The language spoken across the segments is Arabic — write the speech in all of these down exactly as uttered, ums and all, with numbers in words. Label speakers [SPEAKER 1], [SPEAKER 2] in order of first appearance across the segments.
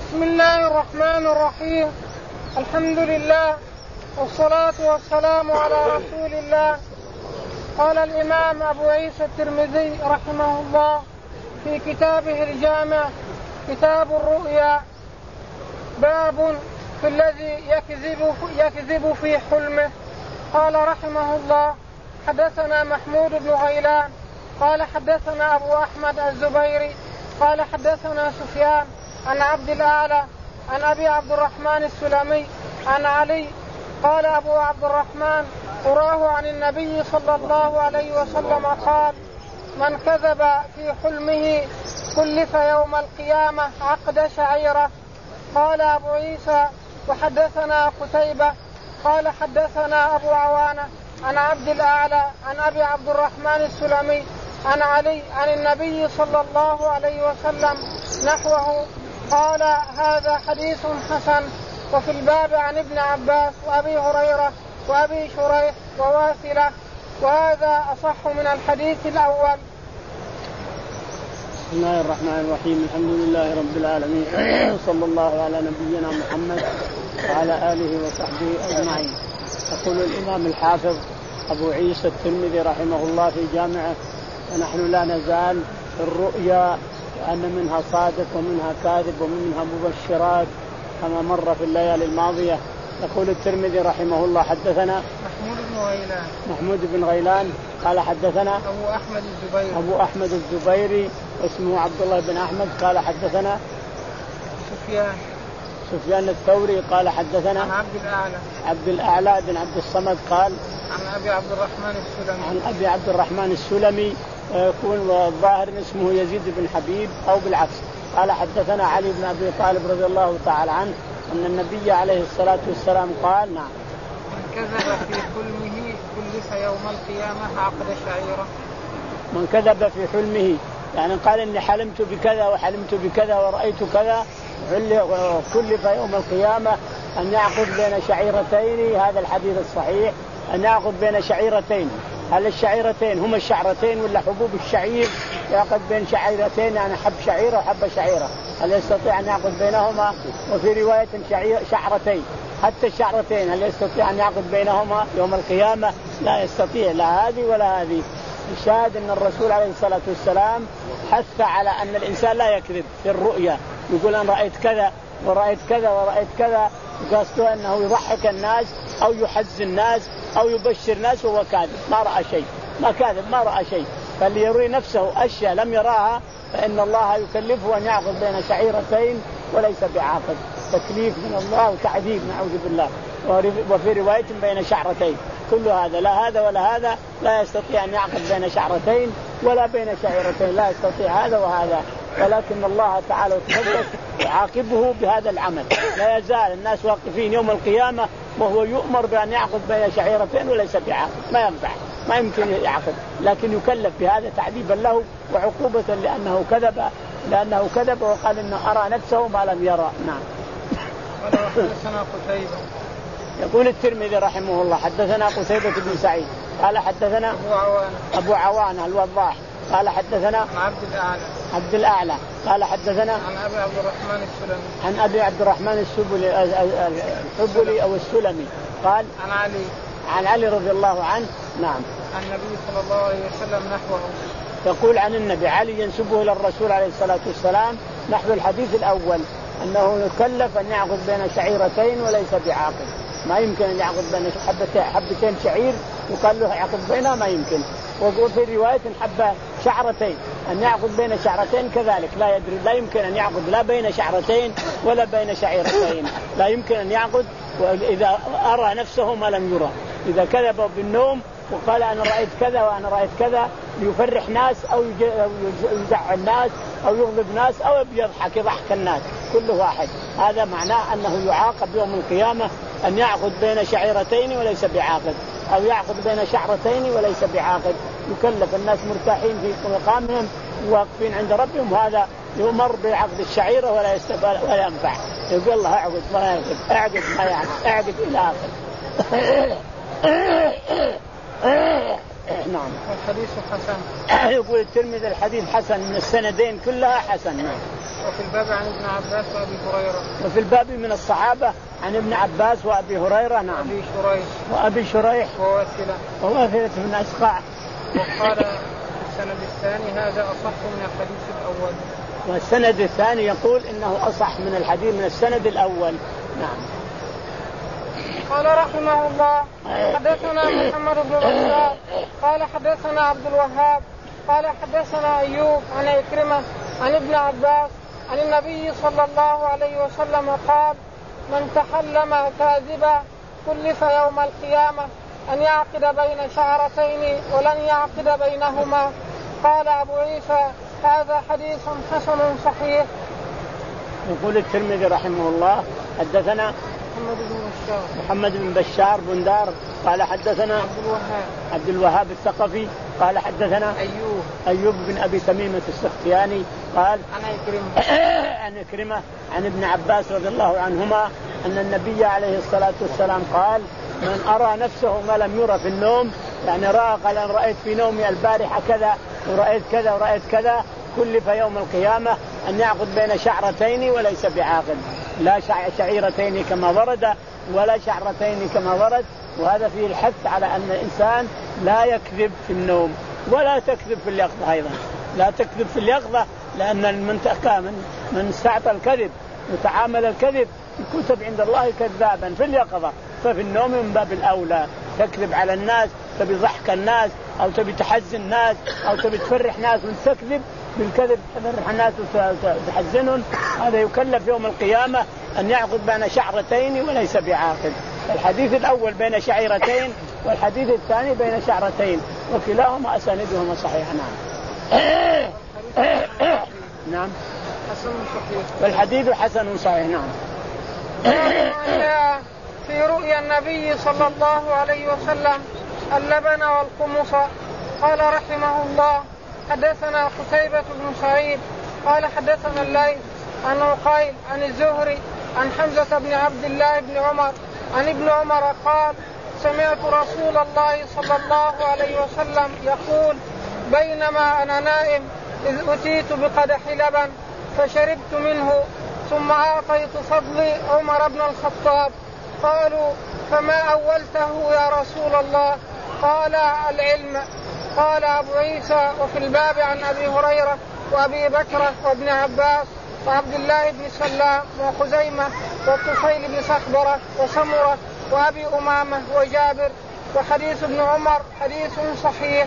[SPEAKER 1] بسم الله الرحمن الرحيم. الحمد لله والصلاة والسلام على رسول الله. قال الإمام أبو عيسى الترمذي رحمه الله في كتابه الجامع كتاب الرؤيا باب في الذي يكذب, يكذب في حلمه. قال رحمه الله حدثنا محمود بن غيلان قال حدثنا أبو أحمد الزبيري قال حدثنا سفيان عن عبد الأعلى عن أبي عبد الرحمن السلمي عن علي قال أبو عبد الرحمن أراه عن النبي صلى الله عليه وسلم قال من كذب في حلمه كلف يوم القيامة عقد شعيرة. قال أبو عيسى وحدثنا قتيبة قال حدثنا أبو عوانة عن عبد الأعلى عن أبي عبد الرحمن السلمي عن علي عن النبي صلى الله عليه وسلم نحوه. قال هذا حديث حسن. وفي الباب عن ابن عباس وأبي هريرة وأبي شريح وواثلة وهذا أصح من الحديث الأول.
[SPEAKER 2] بسم الله الرحمن الرحيم. الحمد لله رب العالمين صلى الله على نبينا محمد وعلى آله وصحبه أجمعين. يقول الإمام الحافظ أبو عيسى الترمذي رحمه الله في جامعه ونحن لا نزال في الرؤيا وأن منها صادق ومنها كاذب ومنها مبشرات كما مر في الليالي الماضية. يقول الترمذي رحمه الله حدثنا
[SPEAKER 1] محمود بن غيلان
[SPEAKER 2] محمود بن غيلان قال حدثنا
[SPEAKER 1] أبو أحمد الزبيري
[SPEAKER 2] أبو أحمد الزبيري اسمه عبد الله بن أحمد قال حدثنا
[SPEAKER 1] سفيان
[SPEAKER 2] سفيان الثوري قال حدثنا
[SPEAKER 1] عن عبد الأعلى
[SPEAKER 2] عبد الأعلى بن عبد الصمد قال
[SPEAKER 1] عن أبي عبد الرحمن السلمي
[SPEAKER 2] عن أبي عبد الرحمن السلمي يكون الظاهر اسمه يزيد بن حبيب أو بالعكس. قال حدثنا علي بن أبي طالب رضي الله تعالى عنه أن النبي عليه الصلاة والسلام قال نعم
[SPEAKER 1] من كذب في حلمه كلف يوم القيامة عقد شعيرة.
[SPEAKER 2] من كذب في حلمه يعني قال إني حلمت بكذا وحلمت بكذا ورأيت كذا كلف يوم القيامة أن يعقد بين شعيرتين. هذا الحديث الصحيح أن يعقد بين شعيرتين. هل الشعيرتين هما الشعرتين ولا حبوب الشعير؟ يعقد بين شعيرتين يعني حب شعيرة وحب شعيرة. هل يستطيع أن يعقد بينهما؟ وفي رواية شعرتين حتى الشعرتين هل يستطيع أن يعقد بينهما يوم القيامة؟ لا يستطيع لا هذه ولا هذه. الشاهد أن الرسول عليه الصلاة والسلام حث على أن الإنسان لا يكذب في الرؤيا. يقول أنا رأيت كذا ورأيت كذا ورأيت كذا قصده أنه يضحك الناس أو يحزن الناس أو يبشر الناس وهو كاذب ما رأى شيء ما كاذب ما رأى شيء. فاللي يروي نفسه أشياء لم يراها فإن الله يكلفه أن يعقد بين شعيرتين وليس بعاقد. تكليف من الله وتعذيب نعوذ بالله. وفي رواية بين شعرتين. كل هذا لا هذا ولا هذا لا يستطيع أن يعقد بين شعرتين ولا بين شعيرتين لا يستطيع هذا وهذا. ولكن الله تعالى وتقدس يعاقبه بهذا العمل. لا يزال الناس واقفين يوم القيامة وهو يؤمر بأن يعقد بين شعيرتين وليس بعاقد ما ينفع ما يمكن يعقد. لكن يكلف بهذا تعذيبا له وعقوبة لأنه كذب لأنه كذب وقال إنه أرى نفسه ما لم يرى. نعم.
[SPEAKER 1] حدثنا قتيبة.
[SPEAKER 2] يقول الترمذي رحمه الله حدثنا قتيبة بن سعيد قال حدثنا
[SPEAKER 1] أبو عوانة
[SPEAKER 2] أبو عوانة الوضاح قال حدثنا
[SPEAKER 1] عبد الأعلى
[SPEAKER 2] عبد الأعلى قال حدثنا
[SPEAKER 1] عن أبي عبد الرحمن السلمي
[SPEAKER 2] عن أبي عبد الرحمن السبلي الحبلي أو السلمي قال
[SPEAKER 1] عن علي
[SPEAKER 2] عن علي رضي الله عنه. نعم.
[SPEAKER 1] عن النبي صلى الله عليه وسلم نحوه.
[SPEAKER 2] يقول عن النبي علي ينسبه إلى الرسول عليه الصلاة والسلام نحو الحديث الأول أنه يكلف أن يعقد بين شعيرتين وليس بعاقد. ما يمكن أن يعقد بين حبتين, حبتين شعير وقال له يعقد بينها ما يمكن. وفي رواية حبة شعرتين أن يعقد بين شعرتين كذلك لا يدري لا يمكن أن يعقد لا بين شعرتين ولا بين شعيرتين لا يمكن أن يعقد. وإذا أرى نفسه ما لم يرى إذا كذب بالنوم وقال أنا رأيت كذا وأنا رأيت كذا ليفرح ناس أو يزعل الناس أو يغضب ناس أو يضحك يضحك الناس كل واحد. هذا معناه أنه يعاقب يوم القيامة أن يعقد بين شعيرتين وليس بعاقد أو يعقد بين شعرتين وليس بعاقد. يكلف الناس مرتاحين في مقامهم واقفين عند ربهم وهذا يمر بعقد الشعيرة ولا يستقبل ولا ينفع. يقول الله اعقد ما يعقد اعقد ما يعقد اعقد إلى آخر. نعم.
[SPEAKER 1] والحديث حسن.
[SPEAKER 2] يقول الترمذي الحديث حسن من السندين كلها حسن. نعم.
[SPEAKER 1] وفي الباب عن ابن عباس وأبي هريرة.
[SPEAKER 2] وفي الباب من الصحابة عن ابن عباس وأبي هريرة. نعم.
[SPEAKER 1] وأبي شريح.
[SPEAKER 2] وأبي شريح.
[SPEAKER 1] وواثلة.
[SPEAKER 2] وواثلة بن أسقع.
[SPEAKER 1] وقال السند الثاني هذا أصح من الحديث الأول.
[SPEAKER 2] والسند الثاني يقول إنه أصح من الحديث من السند الأول. نعم.
[SPEAKER 1] قال رحمه الله حدثنا محمد بن بشار قال حدثنا عبد الوهاب قال حدثنا أيوب عن عكرمة عن ابن عباس عن النبي صلى الله عليه وسلم قال من تحلم كاذبا كلف يوم القيامة أن يعقد بين شعرتين ولن يعقد بينهما. قال أبو عيسى هذا حديث حسن صحيح.
[SPEAKER 2] يقول الترمذي رحمه الله حدثنا
[SPEAKER 1] محمد بن بشار
[SPEAKER 2] محمد بن بشار بندار قال حدثنا
[SPEAKER 1] عبد الوهاب
[SPEAKER 2] عبد الوهاب الثقفي قال حدثنا
[SPEAKER 1] أيوب
[SPEAKER 2] أيوب بن أبي تميمة السختياني قال
[SPEAKER 1] عن عكرمة
[SPEAKER 2] عن عكرمة عن ابن عباس رضي الله عنهما أن النبي عليه الصلاة والسلام قال من أرى نفسه ما لم يرى في النوم يعني رأى قال أن رأيت في نومي البارحة كذا ورأيت كذا ورأيت كذا كلف يوم القيامة أن يعقد بين شعرتين وليس بعاقل لا شعيرتين كما ورد ولا شعرتين كما ورد. وهذا فيه الحث على أن الإنسان لا يكذب في النوم ولا تكذب في اليقظة أيضا لا تكذب في اليقظة لأن المنتقى من من استعطى الكذب وتعامل الكذب كتب عند الله كذابا في اليقظة ففي النوم من باب الأولى تكذب على الناس تبي ضحك الناس أو تبي تحزن الناس أو تبي تفرح ناس وتكذب بالكذب تفرح الناس وتحزنهم هذا يكلف يوم القيامة أن يعقد بين شعرتين وليس بعاقل. الحديث الأول بين شعيرتين والحديث الثاني بين شعرتين وكلاهما أساندهما صحيحة. نعم. نعم.
[SPEAKER 1] حسن صحيح.
[SPEAKER 2] والحديث حسن صحيح. نعم.
[SPEAKER 1] في رؤيا النبي صلى الله عليه وسلم اللبن والقمص. قال رحمه الله حدثنا قتيبة بن سعيد قال حدثنا الليث عن عقيل عن الزهري عن حمزة بن عبد الله بن عمر عن ابن عمر قال سمعت رسول الله صلى الله عليه وسلم يقول بينما أنا نائم إذ أتيت بقدح لبن فشربت منه ثم أعطيت فضلي عمر بن الخطاب. قالوا فما أولته يا رسول الله؟ قال العلم. قال أبو عيسى وفي الباب عن أبي هريرة وأبي بكر وابن عباس وعبد الله بن سلام وخزيمة والطفيل بن صخبرة وسمرة وأبي أمامة وجابر. وحديث ابن عمر حديث صحيح.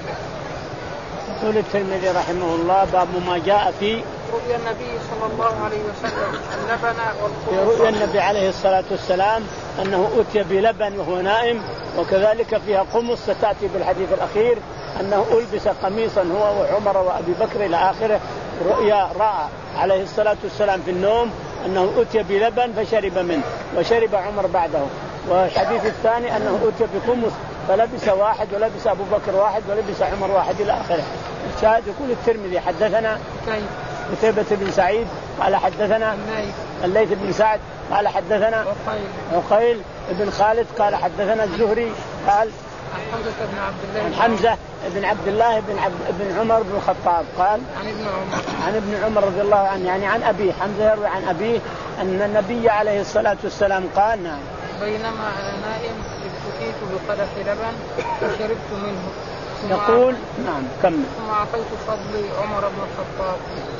[SPEAKER 2] يقول الترمذي رحمه الله باب ما جاء في
[SPEAKER 1] رؤيا النبي صلى الله عليه وسلم اللبن والقمص.
[SPEAKER 2] في رؤيا النبي عليه الصلاة والسلام أنه أتي بلبن وهو نائم وكذلك فيها قمص ستأتي بالحديث الأخير أنه ألبس قميصا هو وعمر وأبي بكر إلى آخره. رؤيا رأى عليه الصلاة والسلام في النوم أنه أتي بلبن فشرب منه وشرب عمر بعده. والحديث الثاني أنه أتي بقمص فلبس واحد ولبس أبو بكر واحد ولبس عمر واحد إلى آخره. الشاهد يقول الترمذي حدثنا قتيبة بن سعيد قال حدثنا الليث بن سعد قال حدثنا عقيل بن خالد قال حدثنا الزهري قال
[SPEAKER 1] حمزة بن عبد الله
[SPEAKER 2] عن حمزة بن عبد الله بن عبد بن عمر بن الخطاب قال
[SPEAKER 1] عن ابن عمر
[SPEAKER 2] عن ابن عمر رضي الله عنه يعني عن أبيه. حمزة يروي عن أبيه أن النبي عليه الصلاة والسلام قال نعم
[SPEAKER 1] بينما أنا نائم ابتكيت بقدح لبن فشربت منه
[SPEAKER 2] يقول نعم كمل
[SPEAKER 1] ثم أعطيت فضلي عمر بن الخطاب.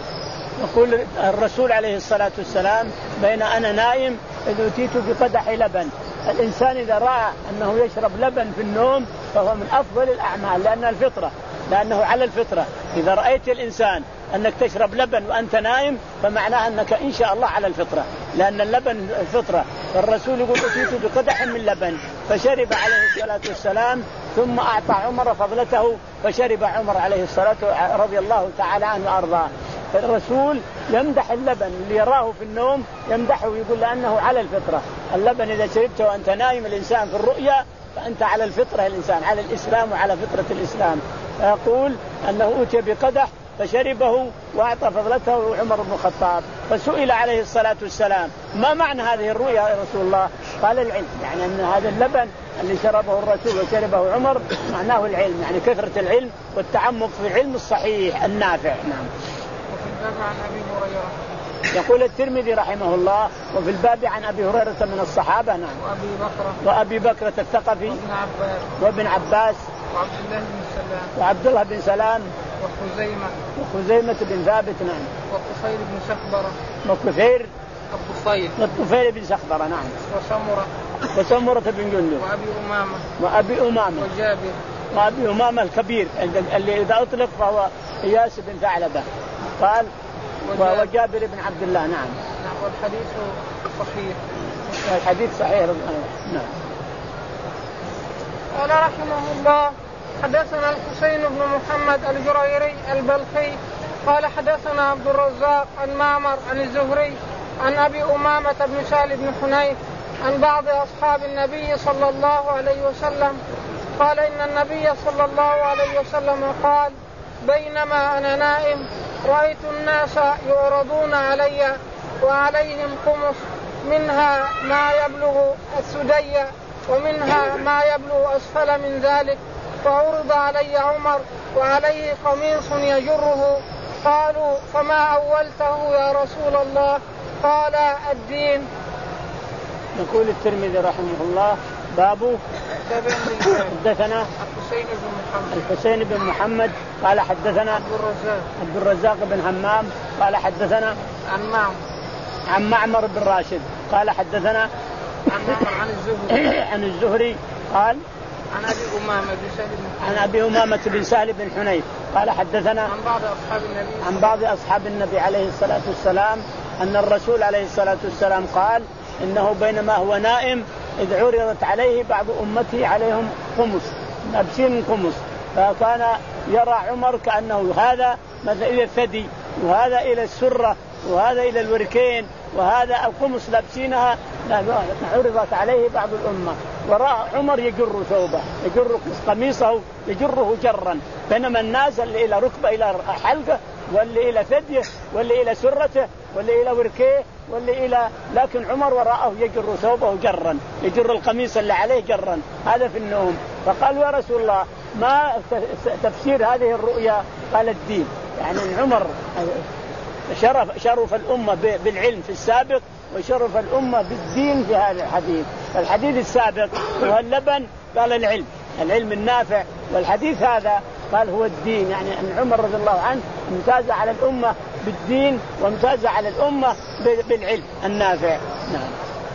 [SPEAKER 2] يقول الرسول عليه الصلاة والسلام بين أنا نائم إذ أتيت بقدح لبن. الإنسان إذا رأى أنه يشرب لبن في النوم فهو من أفضل الأعمال لأنها الفطرة لأنه على الفطرة. إذا رأيت الإنسان أنك تشرب لبن وأنت نائم فمعناه أنك إن شاء الله على الفطرة لأن اللبن الفطرة. فالرسول يقول أتيت بقدح من لبن فشرب عليه الصلاة والسلام ثم أعطى عمر فضلته فشرب عمر عليه الصلاة رضي الله تعالى عنه وأرضاه. فالرسول يمدح اللبن اللي يراه في النوم يمدحه ويقول لأنه على الفطرة. اللبن إذا شربته وأنت نايم الإنسان في الرؤيا فأنت على الفطرة الإنسان على الإسلام وعلى فطرة الإسلام. فيقول أنه أتي بقدح فشربه وأعطى فضلته عمر بن الخطاب. فسئل عليه الصلاة والسلام ما معنى هذه الرؤيا يا رسول الله؟ قال العلم يعني أن هذا اللبن اللي شربه الرسول وشربه عمر معناه العلم، يعني كثرة العلم والتعمق في العلم الصحيح النافع. نعم.
[SPEAKER 1] وفي الباب عن أبي هريرة.
[SPEAKER 2] يقول الترمذي رحمه الله وفي الباب عن أبي هريرة من الصحابة. نعم.
[SPEAKER 1] وأبي بكر.
[SPEAKER 2] وأبي بكر الثقفي.
[SPEAKER 1] وابن عباس.
[SPEAKER 2] وابن عباس.
[SPEAKER 1] وعبد الله بن سلام.
[SPEAKER 2] وعبد الله بن سلام.
[SPEAKER 1] وخزيمة.
[SPEAKER 2] وخزيمة بن ثابت. نعم.
[SPEAKER 1] والطفيل بن سخبرة.
[SPEAKER 2] والطفيل.
[SPEAKER 1] الطفيل.
[SPEAKER 2] والطفيل بن سخبرة. نعم.
[SPEAKER 1] وسمرة.
[SPEAKER 2] وسمرة بن جندب.
[SPEAKER 1] وأبي أمامة.
[SPEAKER 2] وأبي أمامة.
[SPEAKER 1] وجابر.
[SPEAKER 2] وأبي أمامة الكبير اللي إذا أطلق فهو إياس بن ثعلبة قال. وجابر. وجابر بن عبد الله. نعم.
[SPEAKER 1] نعم. والحديث صحيح.
[SPEAKER 2] الحديث صحيح. نعم.
[SPEAKER 1] قال رحمه الله حدثنا الحسين بن محمد الجريري البلخي قال حدثنا عبد الرزاق عن معمر عن الزهري عن أبي أمامة بن سهل بن حنيف عن بعض أصحاب النبي صلى الله عليه وسلم قال إن النبي صلى الله عليه وسلم قال بينما أنا نائم رأيت الناس يعرضون علي وعليهم قمص منها ما يبلغ السدي ومنها ما يبلغ أسفل من ذلك فعرض علي عمر وعليه قميص يجره قالوا فما أولته يا رسول الله قال الدين.
[SPEAKER 2] يقول الترمذي رحمه الله باب حدثنا
[SPEAKER 1] الحسين بن محمد
[SPEAKER 2] الحسين بن محمد قال حدثنا
[SPEAKER 1] عبد الرزاق
[SPEAKER 2] عبد الرزاق بن همام قال حدثنا
[SPEAKER 1] عن معمر
[SPEAKER 2] عن معمر بن راشد قال حدثنا
[SPEAKER 1] عن معمر عن الزهري
[SPEAKER 2] عن الزهري قال
[SPEAKER 1] عن أبي أمامة بن سهل بن
[SPEAKER 2] عن أبي أمامة بن سهل بن حنيف قال حدثنا
[SPEAKER 1] عن بعض أصحاب النبي
[SPEAKER 2] عن بعض أصحاب النبي عليه الصلاة والسلام أن الرسول عليه الصلاة والسلام قال إنه بينما هو نائم إذ عرضت عليه بعض أمته عليهم قمص لابسين قمص فكان يرى عمر كأنه هذا مثل إلى الثدي وهذا إلى السرة وهذا إلى الوركين وهذا القمص لابسينها عرضت عليه بعض الأمة ورأى عمر يجر ثوبه يجر قميصه يجره جرا بينما الناس اللي إلى ركبة إلى حلقه واللي إلى ثديه واللي إلى سرته واللي إلى وركيه واللي إلى لكن عمر وراءه يجر ثوبه جرا يجر القميص اللي عليه جرا هذا في النوم. فقال يا رسول الله ما تفسير هذه الرؤيا؟ قال الدين، يعني عمر شرف شرف الأمة بالعلم في السابق وشرف الأمة بالدين في هذا الحديث. الحديث السابق هو اللبن قال العلم العلم النافع والحديث هذا قال هو الدين، يعني أن عمر رضي الله عنه امتاز على الأمة بالدين وامتاز على الأمة بالعلم النافع. نعم.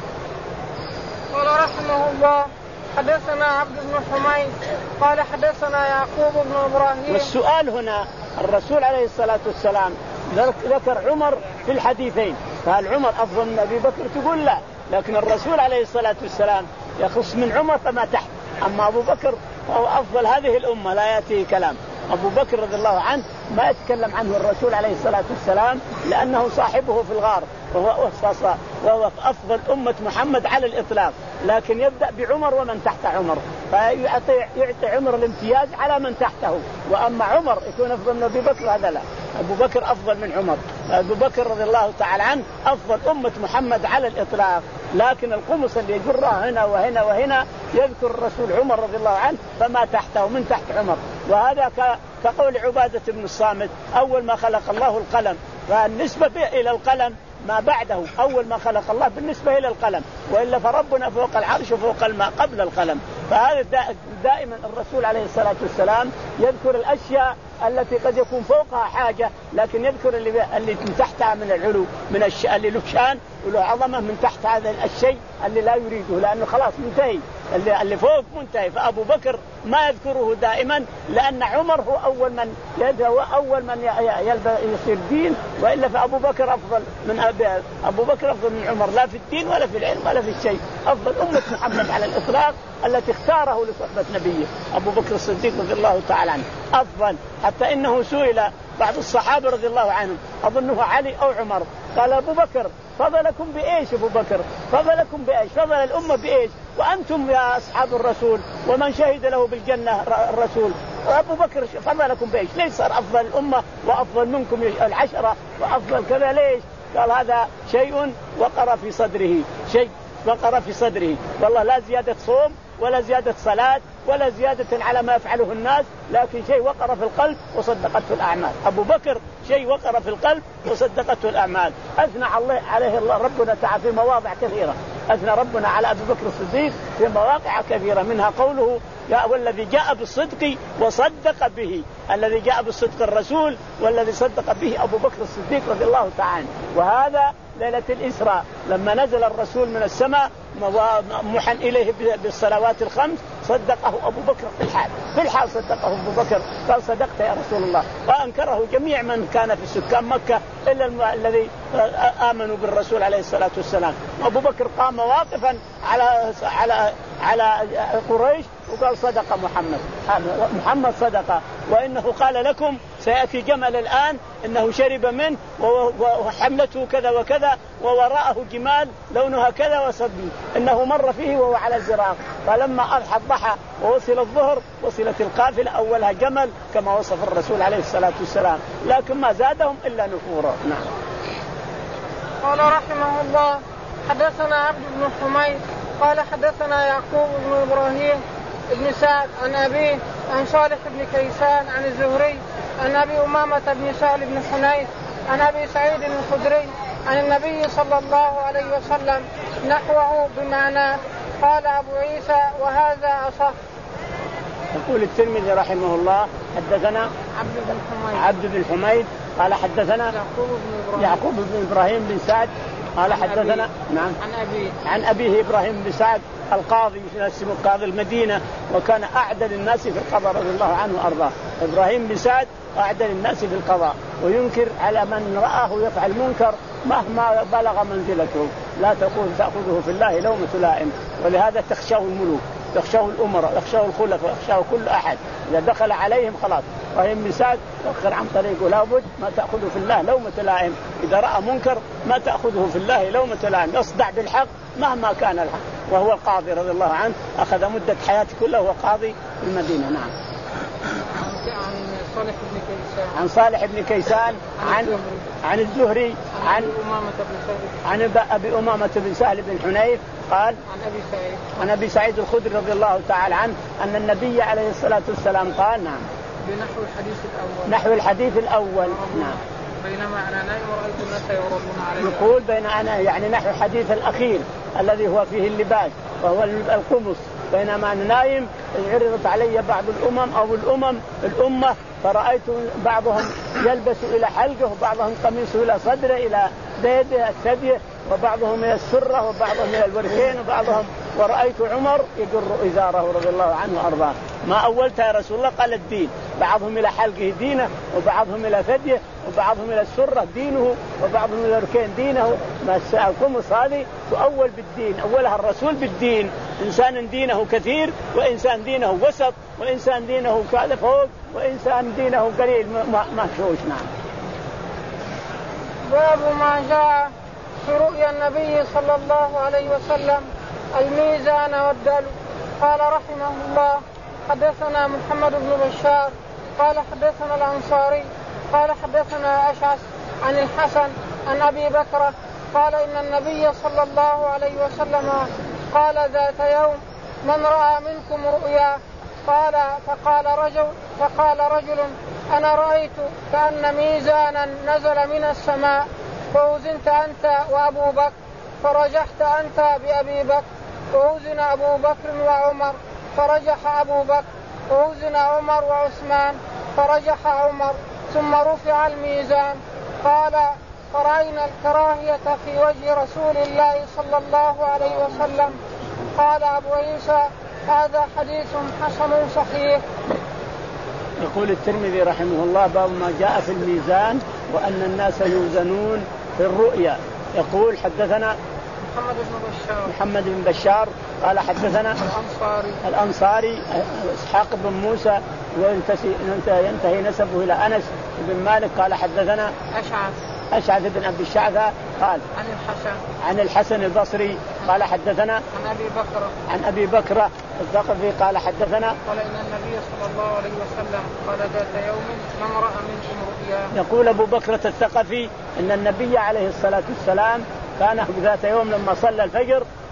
[SPEAKER 1] قال رحمه الله حدثنا عبد بن حميد قال حدثنا يعقوب بن إبراهيم.
[SPEAKER 2] والسؤال هنا الرسول عليه الصلاة والسلام ذكر عمر في الحديثين فهل عمر أفضل من أبي بكر؟ تقول لا، لكن الرسول عليه الصلاة والسلام يخص من عمر فما تحت. أما أبو بكر فهو أفضل هذه الأمة لا يأتيه كلام. أبو بكر رضي الله عنه ما يتكلم عنه الرسول عليه الصلاة والسلام لأنه صاحبه في الغار وهو وهو أفضل أمة محمد على الإطلاق، لكن يبدأ بعمر ومن تحت عمر فيعطي يعطي عمر الامتياز على من تحته. وأما عمر يكون أفضل من أبي بكر هذا لا، أبو بكر أفضل من عمر. أبو بكر رضي الله تعالى عنه أفضل أمة محمد على الإطلاق، لكن القمص اللي يجرها هنا وهنا وهنا يذكر الرسول عمر رضي الله عنه فما تحته من تحت عمر. وهذا كقول عبادة بن الصامت أول ما خلق الله القلم، فالنسبة إلى القلم ما بعده أول ما خلق الله بالنسبة إلى القلم، وإلا فربنا فوق العرش وفوق الماء قبل القلم. فهذا دائما الرسول عليه الصلاة والسلام يذكر الأشياء التي قد يكون فوقها حاجة، لكن يذكر اللي اللي من تحتها من العلو من الشيء اللي له شان وله عظمة من تحت هذا الشيء اللي لا يريده لأنه خلاص منتهي، اللي اللي فوق منتهي. فأبو بكر ما يذكره دائما لأن عمر هو أول من هو أول من يصير دين، وإلا فأبو بكر أفضل من أبي أبو بكر أفضل من عمر لا في الدين ولا في العلم ولا في الشيء. أفضل أمة محمد على الإطلاق التي اختاره لصحبة نبيه أبو بكر الصديق رضي الله تعالى عنه أفضل، حتى إنه سئل بعض الصحابة رضي الله عنهم أظنه علي أو عمر قال أبو بكر فضلكم بإيش؟ أبو بكر فضلكم بإيش؟ فضل الأمة بإيش؟ وأنتم يا أصحاب الرسول ومن شهد له بالجنة الرسول، وأبو بكر فضلكم بإيش؟ ليس صار أفضل الأمة وأفضل منكم العشرة وأفضل كذا؟ ليش؟ قال هذا شيء وقر في صدره، شيء وقر في صدره. والله لا زيادة صوم ولا زيادة صلاة ولا زيادة على ما يفعله الناس، لكن شيء وقر في القلب وصدقته الأعمال. أبو بكر شيء وقر في القلب وصدقته الأعمال. أثنى عليه الله ربنا تعالى في مواضع كثيرة، أثنى ربنا على أبي بكر الصديق في مواقع كثيرة، منها قوله يا والذي جاء بالصدق وصدق به. الذي جاء بالصدق الرسول، والذي صدق به أبو بكر الصديق رضي الله تعالى. وهذا ليلة الإسراء لما نزل الرسول من السماء موحى إليه بالصلوات الخمس، صدقه أبو بكر في الحال في الحال صدقه أبو بكر، قال صدقت يا رسول الله. وأنكره جميع من كان في سكان مكة إلا الذي آمنوا بالرسول عليه الصلاة والسلام. أبو بكر قام واقفا على على على قريش وقال صدق محمد، محمد صدق، وإنه قال لكم سيأتي جمل الآن إنه شرب منه وحملته كذا وكذا ووراءه جمال لونها كذا وصدي، إنه مر فيه وهو على الزراق. فلما أضحى الضحى ووصل الظهر وصلت القافلة أولها جمل كما وصف الرسول عليه الصلاة والسلام، لكن ما زادهم إلا نفورا. نعم.
[SPEAKER 1] قال رحمه الله حدثنا عبد بن حميد قال حدثنا يعقوب بن إبراهيم ابن سعد عن أبيه عن صالح بن كيسان عن الزهري عن أبي أمامة بن سهل بن حنيف عن أبي سعيد الخدري عن النبي صلى الله عليه وسلم نحوه بمعناه. قال أبو عيسى وهذا أصح.
[SPEAKER 2] يقول الترمذي رحمه الله حدثنا
[SPEAKER 1] عبد بن حميد
[SPEAKER 2] عبد بن حميد قال حدثنا
[SPEAKER 1] يعقوب بن إبراهيم,
[SPEAKER 2] يعقوب بن إبراهيم بن سعد قال حدثنا نعم
[SPEAKER 1] عن أبيه
[SPEAKER 2] عن أبيه إبراهيم بن سعد القاضي اسمه قاضي المدينة، وكان أعدل الناس في القضاء رضي الله عنه وأرضاه. إبراهيم بن سعد أعدل الناس في القضاء، وينكر على من رآه يفعل منكر مهما بلغ منزلته، لا تقول تأخذه في الله لومة لائم. ولهذا تخشاه الملوك، تخشاه الأمراء، يخشاه الخلفاء، يخشاه كل أحد. إذا دخل عليهم خلاص. إبراهيم بن سعد وخر عن طريقه لابد ما تأخذه في الله لومة لائم. إذا رأى منكر ما تأخذه في الله لومة لائم، يصدع بالحق مهما كان الحق. وهو القاضي رضي الله عنه، أخذ مدة حياته كلها وهو قاضي في المدينة. نعم.
[SPEAKER 1] عن صالح بن كيسان
[SPEAKER 2] عن صالح بن كيسان عن عن الزهري عن عن أبي أمامة بن سهل بن حنيف قال
[SPEAKER 1] عن أبي سعيد
[SPEAKER 2] عن أبي سعيد الخدري رضي الله تعالى عنه أن النبي عليه الصلاة والسلام قال نعم
[SPEAKER 1] بنحو الحديث الأول
[SPEAKER 2] نحو الحديث الأول نعم
[SPEAKER 1] بينما أنا نائم ورأيت الناس يعرضون علي.
[SPEAKER 2] يقول بين أنا يعني نحو الحديث الأخير الذي هو فيه اللباس وهو القمص. بينما أنا نايم عرضت علي بعض الأمم أو الأمم الأمة، فرأيت بعضهم يلبس إلى حلقه وبعضهم قميصه إلى صدره إلى ذيده الثدي، وبعضهم إلى السرة وبعضهم إلى الوركين وبعضهم، ورأيت عمر يجر إزاره رضي الله عنه وأرضاه. ما أولت يا رسول الله؟ قال الدين. بعضهم إلى حلقه دينه وبعضهم إلى ثديه وبعضهم إلى السرة دينه وبعضهم إلى الوركين دينه. ما القمص هذه تؤول بالدين، أولها الرسول بالدين. إنسان دينه كثير وإنسان دينه وسط وإنسان دينه كذا فوق وإنسان دينه قليل مهشوش. نعم.
[SPEAKER 1] باب ما جاء في رؤيا النبي صلى الله عليه وسلم الميزان والدلو. قال رحمه الله حدثنا محمد بن بشار قال حدثنا الأنصاري قال حدثنا أشعث عن الحسن عن أبي بكر قال إن النبي صلى الله عليه وسلم قال ذات يوم من رأى منكم رؤيا قال فقال رجل فقال رجل أنا رأيت كأن ميزانا نزل من السماء فوزنت أنت وأبو بكر فرجحت أنت بأبي بكر ووزن أبو بكر وعمر فرجح أبو بكر ووزن عمر وعثمان فرجح عمر ثم رفع الميزان. قال فرأينا الكراهية في وجه رسول الله صلى الله عليه وسلم. قال أبو عيسى هذا حديث حسن صحيح.
[SPEAKER 2] يقول الترمذي رحمه الله باب ما جاء في الميزان وأن الناس يوزنون في الرؤيا. يقول حدثنا
[SPEAKER 1] محمد بن بشار
[SPEAKER 2] محمد بن بشار قال حدثنا
[SPEAKER 1] الأنصاري
[SPEAKER 2] الأنصاري إسحاق بن موسى وينتهي نسبه إلى أنس بن مالك قال حدثنا
[SPEAKER 1] أشعث
[SPEAKER 2] أشعث بن أبي الشعثة قال
[SPEAKER 1] عن الحسن
[SPEAKER 2] عن الحسن البصري قال حدثنا
[SPEAKER 1] عن أبي بكر
[SPEAKER 2] عن أبي بكر الثقفي قال حدثنا
[SPEAKER 1] قال إن النبي صلى الله عليه وسلم قال ذات يوم من رأى منكم رؤيا.
[SPEAKER 2] يقول أبو بكر الثقفي إن النبي عليه الصلاة والسلام كان ذات يوم لما صلى الفجر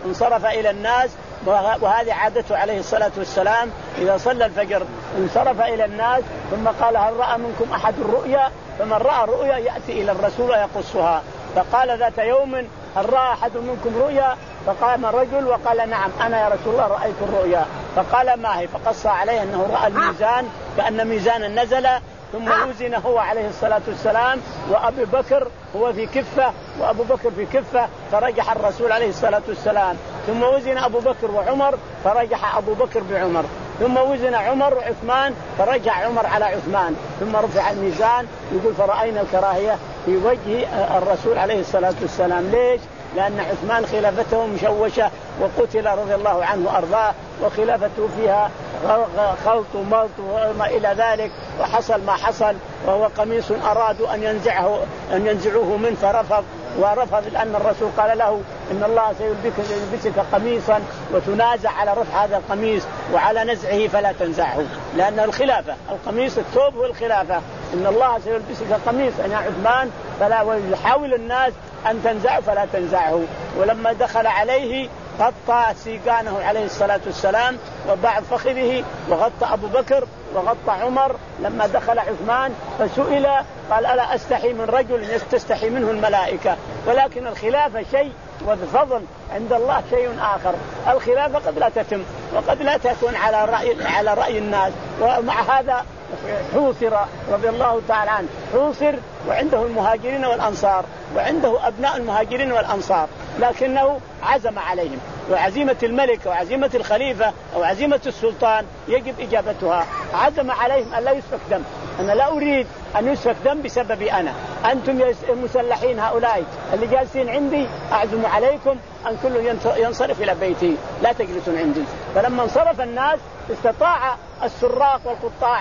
[SPEAKER 2] انصرف إلى الناس، وهذه عادته عليه الصلاة والسلام إذا صلى الفجر انصرف إلى الناس ثم قال هل رأى منكم أحد الرؤيا؟ فمن رأى رؤيا يأتي إلى الرسول ويقصها. فقال ذات يوم هل رأى أحد منكم رؤيا؟ فقام رجل وقال نعم أنا يا رسول الله رأيت الرؤيا. فقال ما هي؟ فقص عليه أنه رأى الميزان كأن ميزانا نزل، ثم وزن هو عليه الصلاة والسلام وأبي بكر هو في كفة وأبو بكر في كفة، فرجح الرسول عليه الصلاة والسلام. ثم وزن أبو بكر وعمر فرجح أبو بكر بعمر، ثم وزن عمر وعثمان فرجع عمر على عثمان، ثم رفع الميزان. يقول فرأينا الكراهية في وجه الرسول عليه الصلاة والسلام. ليش؟ لأن عثمان خلافته مشوشة وقتل رضي الله عنه وأرضاه، وخلافته فيها خلط وملط وما إلى ذلك، وحصل ما حصل. وهو قميص أرادوا أن ينزعه أن ينزعوه منه فرفض، ورفض لأن الرسول قال له إن الله سيلبسك قميصا وتنازع على رفع هذا القميص وعلى نزعه فلا تنزعه، لأن الخلافة القميص الثوب هو الخلافة. إن الله سيلبسك قميصا يا عثمان فلا، ويحاول الناس أن تنزعه فلا تنزعه. ولما دخل عليه غطى سيقانه عليه الصلاة والسلام وبعض فخذه، وغطى أبو بكر وغطى عمر. لما دخل عثمان فسئل قال ألا أستحي من رجل تستحي منه الملائكة؟ ولكن الخلافة شيء والفضل عند الله شيء آخر. الخلافة قد لا تتم وقد لا تكون على رأي, على رأي الناس. ومع هذا حوصر رضي الله تعالى عنه، حوصر وعنده المهاجرين والأنصار وعنده أبناء المهاجرين والأنصار، لكنه عزم عليهم. وعزيمة الملك وعزيمة الخليفة أو عزيمة السلطان يجب إجابتها. عزم عليهم أن لا يسفك دم. أنا لا أريد أن يسفك دم بسببي أنا، أنتم المسلحين هؤلاء اللي جالسين عندي أعزم عليكم أن كل ينصرف إلى بيتي لا تجلسون عندي. فلما انصرف الناس استطاع السراق والقطاع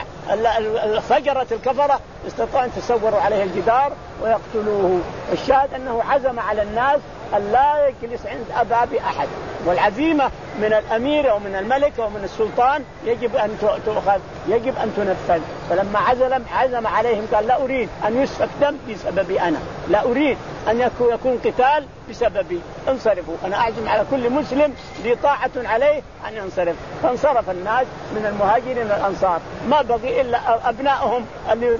[SPEAKER 2] الفجرة الكفرة استطاعوا أن تسوروا عليه الجدار ويقتلوه. الشاهد أنه عزم على الناس أن لا يجلس عند أباب أحد، والعزيمة من الأمير ومن الملك ومن السلطان يجب أن تؤخذ، يجب أن تنفذ. فلما عزم عزم عليهم قال لا أريد أن يسفك دم بسببي أنا، لا أريد أن يكون, يكون قتال بسببي، انصرفوا. أنا أعزم على كل مسلم لي طاعة عليه أن ينصرف. فانصرف الناس من المهاجرين والأنصار، ما بقي إلا أبنائهم اللي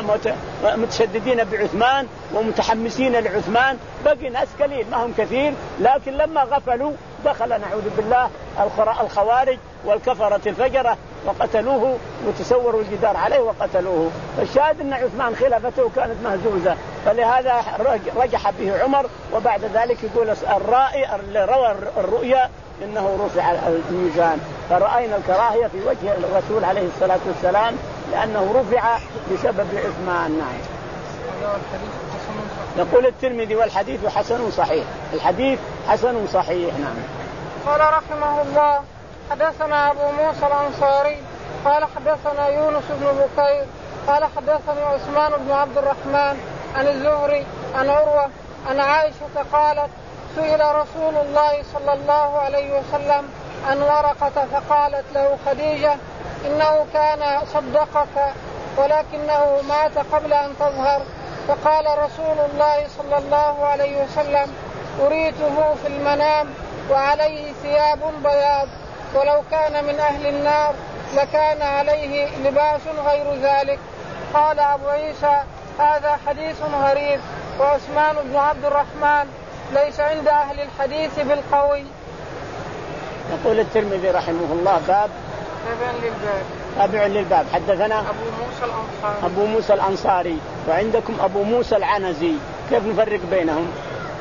[SPEAKER 2] متشددين بعثمان ومتحمسين لعثمان، بقي ناس قليل ما هم كثير. لكن لما غفلوا دخل نعوذ بالله الخوارج والكفرة الفجرة وقتلوه وتسوروا الجدار عليه وقتلوه. فالشاهد أن عثمان خلافته كانت مهزوزة، فلهذا رجح به عمر. وبعد ذلك يقول الرائي اللي روى الرؤيا إنه رفع الميزان. فرأينا الكراهية في وجه الرسول عليه الصلاة والسلام لأنه رفع بسبب عثمان. نعم. يقول الترمذي والحديث حسن صحيح، الحديث حسن صحيح. نعم.
[SPEAKER 1] قال رحمه الله حدثنا أبو موسى الأنصاري قال حدثنا يونس بن بكير قال حدثني عثمان بن عبد الرحمن عن الزهري عن عروة عن عائشة قالت سئل رسول الله صلى الله عليه وسلم عن ورقة فقالت له خديجة إنه كان صدقك ولكنه مات قبل أن تظهر. فقال رسول الله صلى الله عليه وسلم أريته في المنام وعليه ثياب بياض، ولو كان من أهل النار لكان عليه لباس غير ذلك. قال أبو عيسى هذا حديث غريب، وعثمان بن عبد الرحمن ليس عند أهل الحديث بالقوي.
[SPEAKER 2] يقول الترمذي رحمه الله باب
[SPEAKER 1] تابع للباب
[SPEAKER 2] تابع للباب حدثنا
[SPEAKER 1] أبو موسى الأنصاري
[SPEAKER 2] أبو موسى الأنصاري وعندكم أبو موسى العنزي، كيف نفرق بينهم؟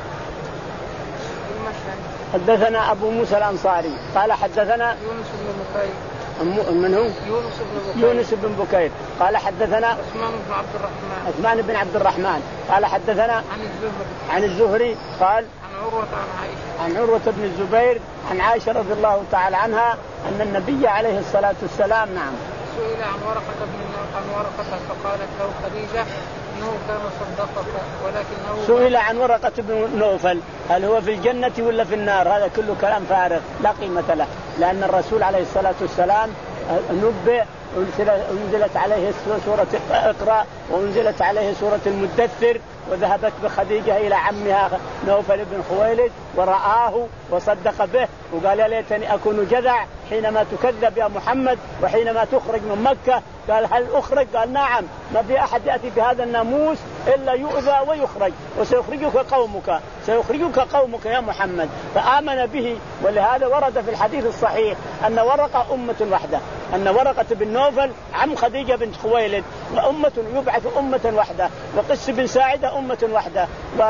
[SPEAKER 2] حدثنا أبو موسى الأنصاري قال حدثنا
[SPEAKER 1] يونس بن بكير.
[SPEAKER 2] من هو؟
[SPEAKER 1] يونس بن بكير.
[SPEAKER 2] يونس بن بكير قال حدثنا
[SPEAKER 1] عثمان بن عبد الرحمن.
[SPEAKER 2] عثمان بن عبد الرحمن قال حدثنا
[SPEAKER 1] عن الزهري.
[SPEAKER 2] عن الزهري قال
[SPEAKER 1] عن عروة عن عائشة.
[SPEAKER 2] عن عروة بن الزبير عن عائشة رضي الله تعالى عنها أن النبي عليه الصلاة والسلام نعم
[SPEAKER 1] سئل عن ورقة بن عن ورقة فقالت له خديجة إنه كان صدقك ولكنه
[SPEAKER 2] سئل عن ورقة بن نوفل هل هو في الجنة ولا في النار؟ هذا كله كلام فارغ لا قيمة له، لأن الرسول عليه الصلاة والسلام نبئ أنزلت عليه سورة اقرأ وأنزلت عليه سورة المدثر وذهبت بخديجة إلى عمها نوفل بن خويلد ورآه وصدق به وقال يا ليتني أكون جذع حينما تكذب يا محمد وحينما تخرج من مكة. قال هل أخرج؟ قال نعم، ما في أحد يأتي بهذا الناموس إلا يؤذى ويخرج، وسيخرجك قومك سيخرجك قومك يا محمد. فآمن به. ولهذا ورد في الحديث الصحيح أن ورقة أمة واحدة، أن ورقة بن نوفل عم خديجة بنت خويلد وأمة يبعث أمة واحدة، وقس بن ساعدة أمة واحدة،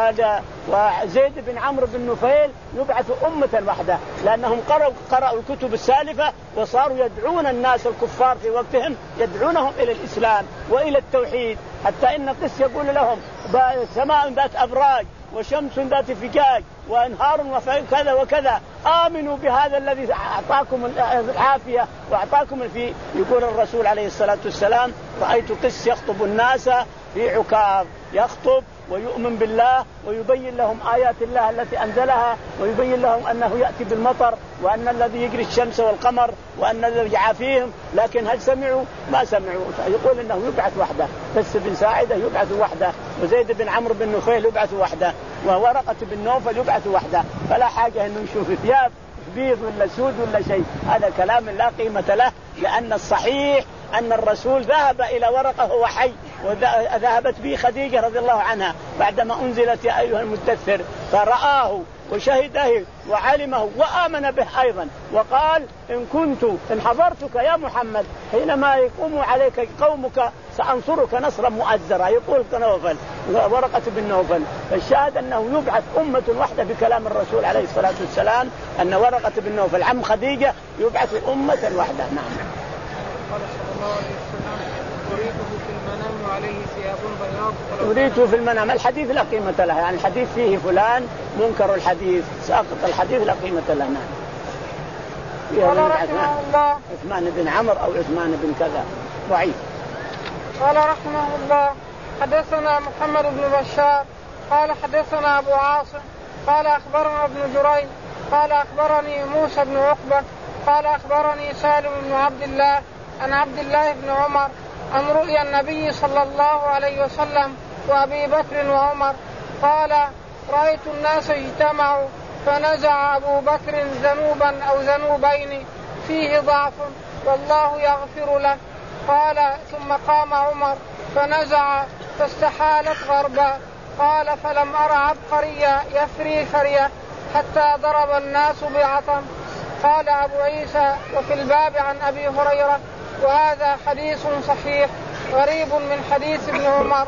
[SPEAKER 2] وزيد بن عمرو بن نفيل يبعث أمة واحدة، لأنهم قرأوا, قرأوا الكتب السالفة وصاروا يدعون الناس الكفار في وقتهم يدعونهم إلى الإسلام وإلى التوحيد، حتى إن قس يقول لهم سماء ذات أبراج وشمس ذات فجاج وأنهار وكذا وكذا، آمنوا بهذا الذي أعطاكم العافية وأعطاكم الفي. يقول الرسول عليه الصلاة والسلام رأيت قس يخطب الناس في عكاظ، يخطب ويؤمن بالله ويبين لهم آيات الله التي أنزلها ويبين لهم أنه يأتي بالمطر وأن الذي يجري الشمس والقمر وأن الذي يعافيهم، لكن هل سمعوا؟ ما سمعوا. يقول إنه يبعث وحده، قس بن ساعدة يبعث وحده، وزيد بن عمرو بن نفيل يبعث وحده، وورقة بن نوفل يبعث وحده، فلا حاجة أنه يشوف ثياب بيض ولا سود ولا شيء، هذا كلام لا قيمة له. لأن الصحيح أن الرسول ذهب إلى ورقة وهو حي، وذهبت به خديجة رضي الله عنها بعدما أنزلت يا أيها المدثر، فرآه وشهده وعلمه وآمن به أيضا، وقال إن كنت إن حضرتك يا محمد حينما يقوم عليك قومك سأنصرك نصرا مؤزرا. يقول نوفل ورقة بن نوفل. فالشاهد أنه يبعث أمة واحدة بكلام الرسول عليه الصلاة والسلام، أن ورقة بن نوفل عم خديجة يبعث أمة واحدة. نعم.
[SPEAKER 1] قال صلى الله عليه وسلم أريته في المنام وعليه ثياب بياض.
[SPEAKER 2] أريته في المنام، الحديث لا قيمة له، يعني الحديث فيه فلان منكر الحديث ساقط الحديث لا قيمة له. نعم.
[SPEAKER 1] قال رحمه الله
[SPEAKER 2] عثمان بن عمرو أو عثمان بن كذا ضعيف.
[SPEAKER 1] قال رحمه الله حدثنا محمد بن بشار قال حدثنا أبو عاصم قال أخبرنا ابن جريج قال أخبرني موسى بن عقبة قال أخبرني سالم بن عبد الله عن عبد الله بن عمر عن رؤيا النبي صلى الله عليه وسلم وأبي بكر وعمر قال رأيت الناس اجتمعوا فنزع أبو بكر ذنوبا أو ذنوبين فيه ضعف والله يغفر له. قال ثم قام عمر فنزع فاستحالت غربا. قال فلم أرى عبقريا يفري فريه حتى ضرب الناس بعطم. قال أبو عيسى وفي الباب عن أبي هريرة وهذا حديث صحيح غريب من حديث ابن عمر.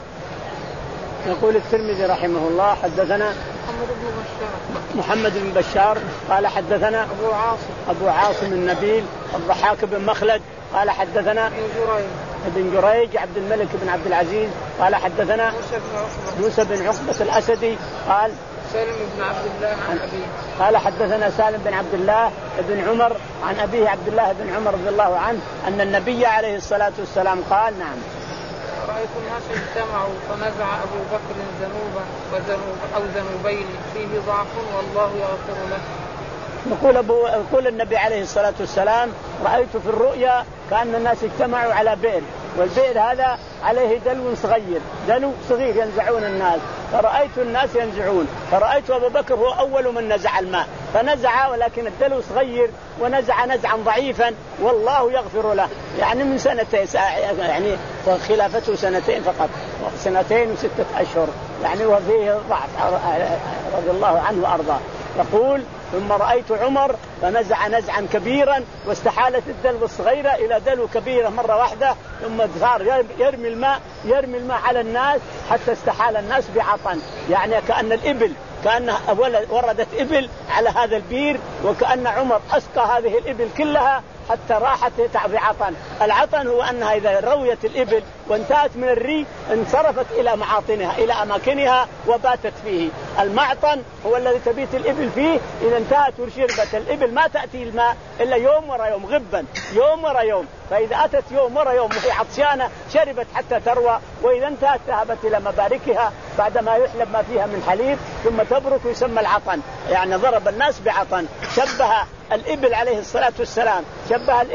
[SPEAKER 2] يقول الترمذي رحمه الله حدثنا
[SPEAKER 1] محمد بن بشار
[SPEAKER 2] محمد بن بشار قال حدثنا
[SPEAKER 1] أبو عاصم
[SPEAKER 2] أبو عاصم النبيل الضحاك بن مخلد قال حدثنا
[SPEAKER 1] ابن جريج
[SPEAKER 2] ابن جريج عبد الملك بن عبد العزيز قال حدثنا
[SPEAKER 1] موسى بن عقبة
[SPEAKER 2] موسى بن عقبة الأسدي قال
[SPEAKER 1] سالم بن عبد الله عن أبيه
[SPEAKER 2] قال حدثنا سالم بن عبد الله بن عمر عن أبيه عبد الله بن عمر رضي الله عنه أن النبي عليه الصلاة والسلام قال نعم
[SPEAKER 1] رأيت الناس اجتمعوا فنزع أبو بكر ذنوبا وذنوب أو ذنوبين فيه ضعف والله يغفر له.
[SPEAKER 2] يقول, أبو يقول النبي عليه الصلاة والسلام رأيت في الرؤيا كأن الناس اجتمعوا على بئر، والبئر هذا عليه دلو صغير دلو صغير ينزعون الناس، فرأيت الناس ينزعون، فرأيت أبو بكر هو أول من نزع الماء فنزع، ولكن الدلو صغير ونزع نزعا ضعيفا والله يغفر له. يعني من سنتين يعني خلافته سنتين فقط، سنتين وستة أشهر يعني وفيه ضعف رضي الله عنه وأرضاه. يقول ثم رأيت عمر فنزع نزعا كبيرا واستحالت الدلو الصغيرة إلى دلو كبيرة مرة واحدة، ثم صار يرمي الماء يرمي الماء على الناس حتى استحال الناس بعطن، يعني كأن الإبل كأن وردت إبل على هذا البير، وكأن عمر أسقى هذه الإبل كلها حتى راحت بعطن. العطن هو أنها إذا رويت الإبل وانتهت من الري انصرفت إلى معاطنها إلى أماكنها وباتت فيه. المعطن هو الذي تبيت الإبل فيه، إذا انتهت وشربت الإبل ما تأتي الماء إلا يوم ورا يوم غبا يوم ورا يوم، فإذا أتت يوم ورا يوم وهي عطشانة شربت حتى تروى، وإذا انتهت ذهبت إلى مباركها بعدما يحلب ما فيها من حليب ثم تبرك ويسمى العطن. يعني ضرب الناس بعطن، شبه الإبل عليه الصلاة والسلام شبه الإبل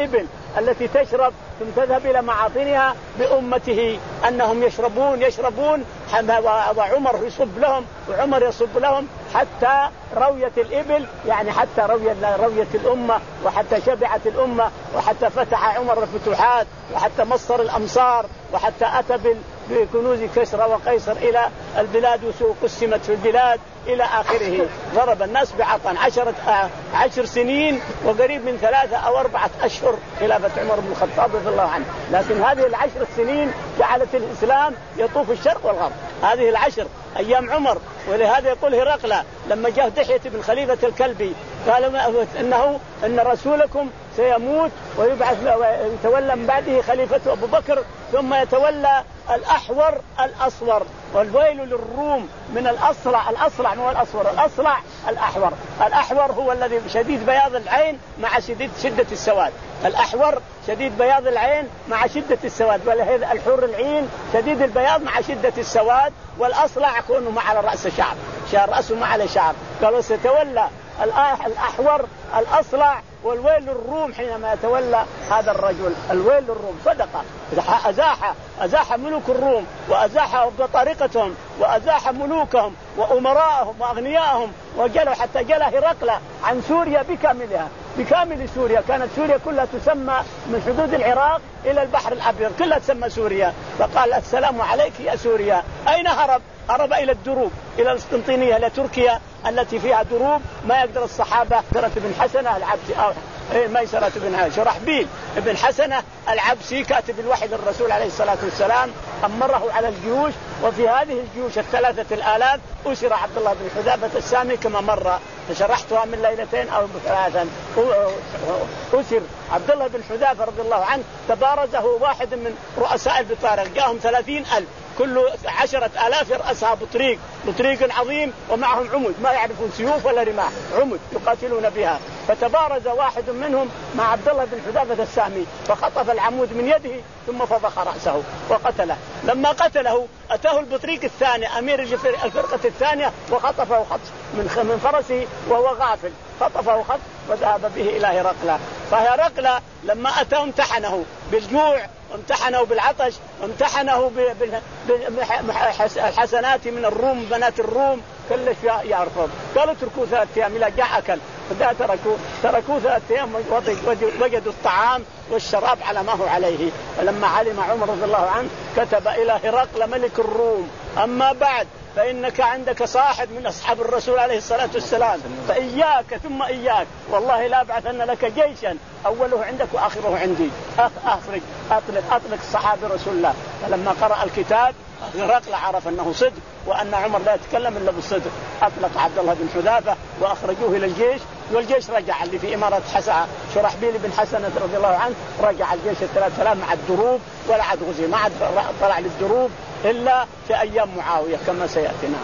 [SPEAKER 2] التي تشرب ثم تذهب إلى معاطنها بأمته أنهم يشربون يشربون وعمر يصب لهم وعمر يصب لهم حتى روية الإبل، يعني حتى روية روية الأمة وحتى شبعت الأمة وحتى فتح عمر الفتوحات وحتى مصر الأمصار وحتى أتى بكنوز كسرى وقيصر إلى البلاد وقسمت في البلاد إلى آخره. ضرب الناس بعطن عشرة عشر سنين وقريب من ثلاثة أو أربعة أشهر خلافة عمر بن الخطاب رضي الله عنه، لكن هذه العشر سنين جعلت الإسلام يطوف الشرق والغرب، هذه العشر أيام عمر. ولهذا يقول هرقل لما جاء دحية بن خليفة الكلبي قال إنه إن رسولكم سيموت ويبعث ويتولى من بعده خليفة أبو بكر ثم يتولى الأحور الأصور، والويل للروم من الأصلع. الأصلع مو الأصور، الأصلع الأحور. الأحور هو الذي شديد بياض العين مع شديد شدة السواد، الأحور شديد بياض العين مع شدة السواد، ولهذا الحور العين شديد البياض مع شدة السواد، والأصلع يكون مع على رأس شعر شعر رأسه ما على شعر. قالوا سيتولى الأحور الأصلع والويل للروم حينما يتولى هذا الرجل. الويل للروم صدقة، أزاح أزاح ملوك الروم وأزاح بطارقتهم وأزاح ملوكهم وأمراءهم وأغنياءهم، وجلوا حتى جل هرقل عن سوريا بكاملها بكامل سوريا. كانت سوريا كلها تسمى من حدود العراق إلى البحر الأبيض كلها تسمى سوريا، فقال السلام عليك يا سوريا. أين هرب؟ هرب إلى الدروب، إلى القسطنطينية، إلى تركيا التي فيها دروب ما يقدر الصحابة. ميسرة بن حسنة العبسي أو ميسرة بن شرحبيل بن حسنة العبسي كاتب الوحي للرسول عليه الصلاة والسلام أمره على الجيوش، وفي هذه الجيوش الثلاثة الآلاف أسر عبد الله بن حذافة السامي كما مر فشرحتها من ليلتين أو ثلاثا. أسر عبد الله بن حذافة رضي الله عنه، تبارزه واحد من رؤساء البطارق، جاءهم ثلاثين ألف كل عشرة آلاف يرأسها بطريق بطريق عظيم ومعهم عمد ما يعرفون سيوف ولا رماح، عمد يقاتلون بها. فتبارز واحد منهم مع عبد الله بن حذافة السامي فخطف العمود من يده ثم فضخ رأسه وقتله. لما قتله أتاه البطريق الثاني أمير الفرقة الثانية وخطفه خطف من فرسه وهو غافل، خطفه خطف وذهب به إلى هرقل. فهرقل لما أتاه امتحنه بالجوع وامتحنه بالعطش وامتحنه بالحسنات من الروم بنات الروم كلش يعرفون. قالوا تركوا ثلاثة أيام إلى جاء أكل، فدا تركوا تركوا ثلاثة أيام وجدوا الطعام والشراب على ما هو عليه. فلما علم عمر رضي الله عنه كتب إلى هرقل ملك الروم: أما بعد فإنك عندك صاحب من أصحاب الرسول عليه الصلاة والسلام، فإياك ثم إياك، والله لا أبعثن لك جيشا أوله عندك وآخره عندي. أخرج أطلق أطلق صحابي رسول الله. فلما قرأ الكتاب هرقل عرف أنه صدق وأن عمر لا يتكلم إلا بالصدق، أطلق عبد الله بن حذافة وأخرجوه إلى الجيش، والجيش رجع اللي في إمارة حسنة شرحبيل بن حسنة رضي الله عنه، رجع الجيش الثلاث آلاف مع الدروب ولا عاد غزي، ما عاد طلع للدروب إلا في أيام معاوية كما سيأتي. نعم.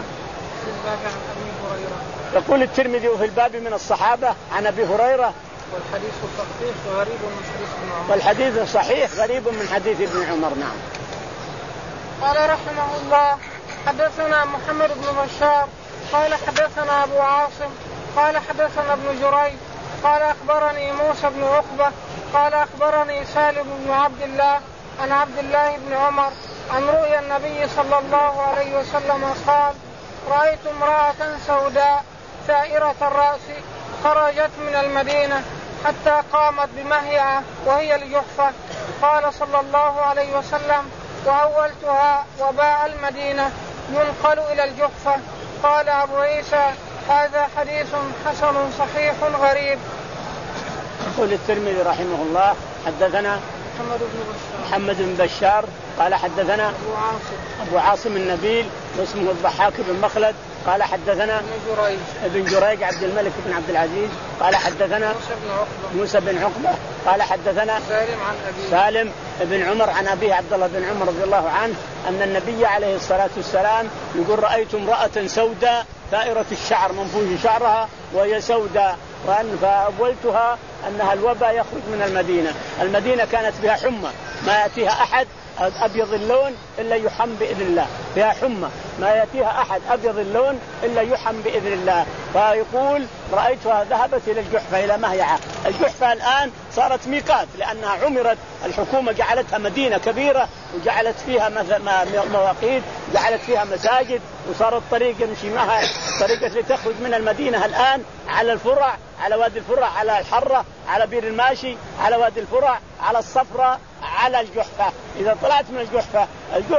[SPEAKER 2] يقول الترمذي في الباب من الصحابة عن أبي هريرة:
[SPEAKER 1] والحديث صحيح غريب من حديث ابن عمر.
[SPEAKER 2] والحديث صحيح غريب من حديث ابن عمر. نعم.
[SPEAKER 1] قال رحمه الله: حدثنا محمد بن بشار قال حدثنا أبو عاصم قال حدثنا ابن جريج قال أخبرني موسى بن عقبة قال أخبرني سالم بن عبد الله عن عبد الله بن عمر عن رؤيا النبي صلى الله عليه وسلم قال: رأيت امرأة سوداء ثائرة الرأس خرجت من المدينة حتى قامت بمهيعة وهي الجحفة. قال صلى الله عليه وسلم: وأولتها وباء المدينة ينقل إلى الجحفة. قال أبو عيسى: هذا حديث حسن صحيح غريب.
[SPEAKER 2] يقول الترمذي رحمه الله: حدثنا
[SPEAKER 1] محمد بن بشار
[SPEAKER 2] محمد بن بشار قال حدثنا
[SPEAKER 1] أبو عاصم
[SPEAKER 2] أبو عاصم النبيل واسمه الضحاك بن مخلد قال حدثنا
[SPEAKER 1] ابن جريج
[SPEAKER 2] ابن جريج عبد الملك بن عبد العزيز قال حدثنا
[SPEAKER 1] موسى بن عقبة
[SPEAKER 2] موسى بن عقبة قال حدثنا
[SPEAKER 1] سالم عن أبيه
[SPEAKER 2] سالم بن عمر عن أبيه عبد الله بن عمر رضي الله عنه أن النبي عليه الصلاة والسلام يقول: رأيت امرأة سوداء ثائرة الشعر منفوش شعرها وهي سوداء، وأن فأولتها أنها الوباء يخرج من المدينة. المدينة كانت بها حمى ما يأتيها أحد أبيض اللون إلا يحم بإذن الله، فيها حمى ما يأتيها أحد أبيض اللون إلا يحم بإذن الله. فيقول: رأيتها ذهبت إلى الجحفة إلى مهيعة. الجحفة الآن صارت ميقات، لأنها عمرت الحكومة جعلتها مدينة كبيرة وجعلت فيها مواقيت، جعلت فيها مساجد، وصار الطريق يمشي معها طريقة لتخرج من المدينة الآن على الفرع، على وادي الفرع، على الحرة، على بير الماشي، على وادي الفرع، على الصفرة، على الجحفة. إذا طلعت من الجحفة،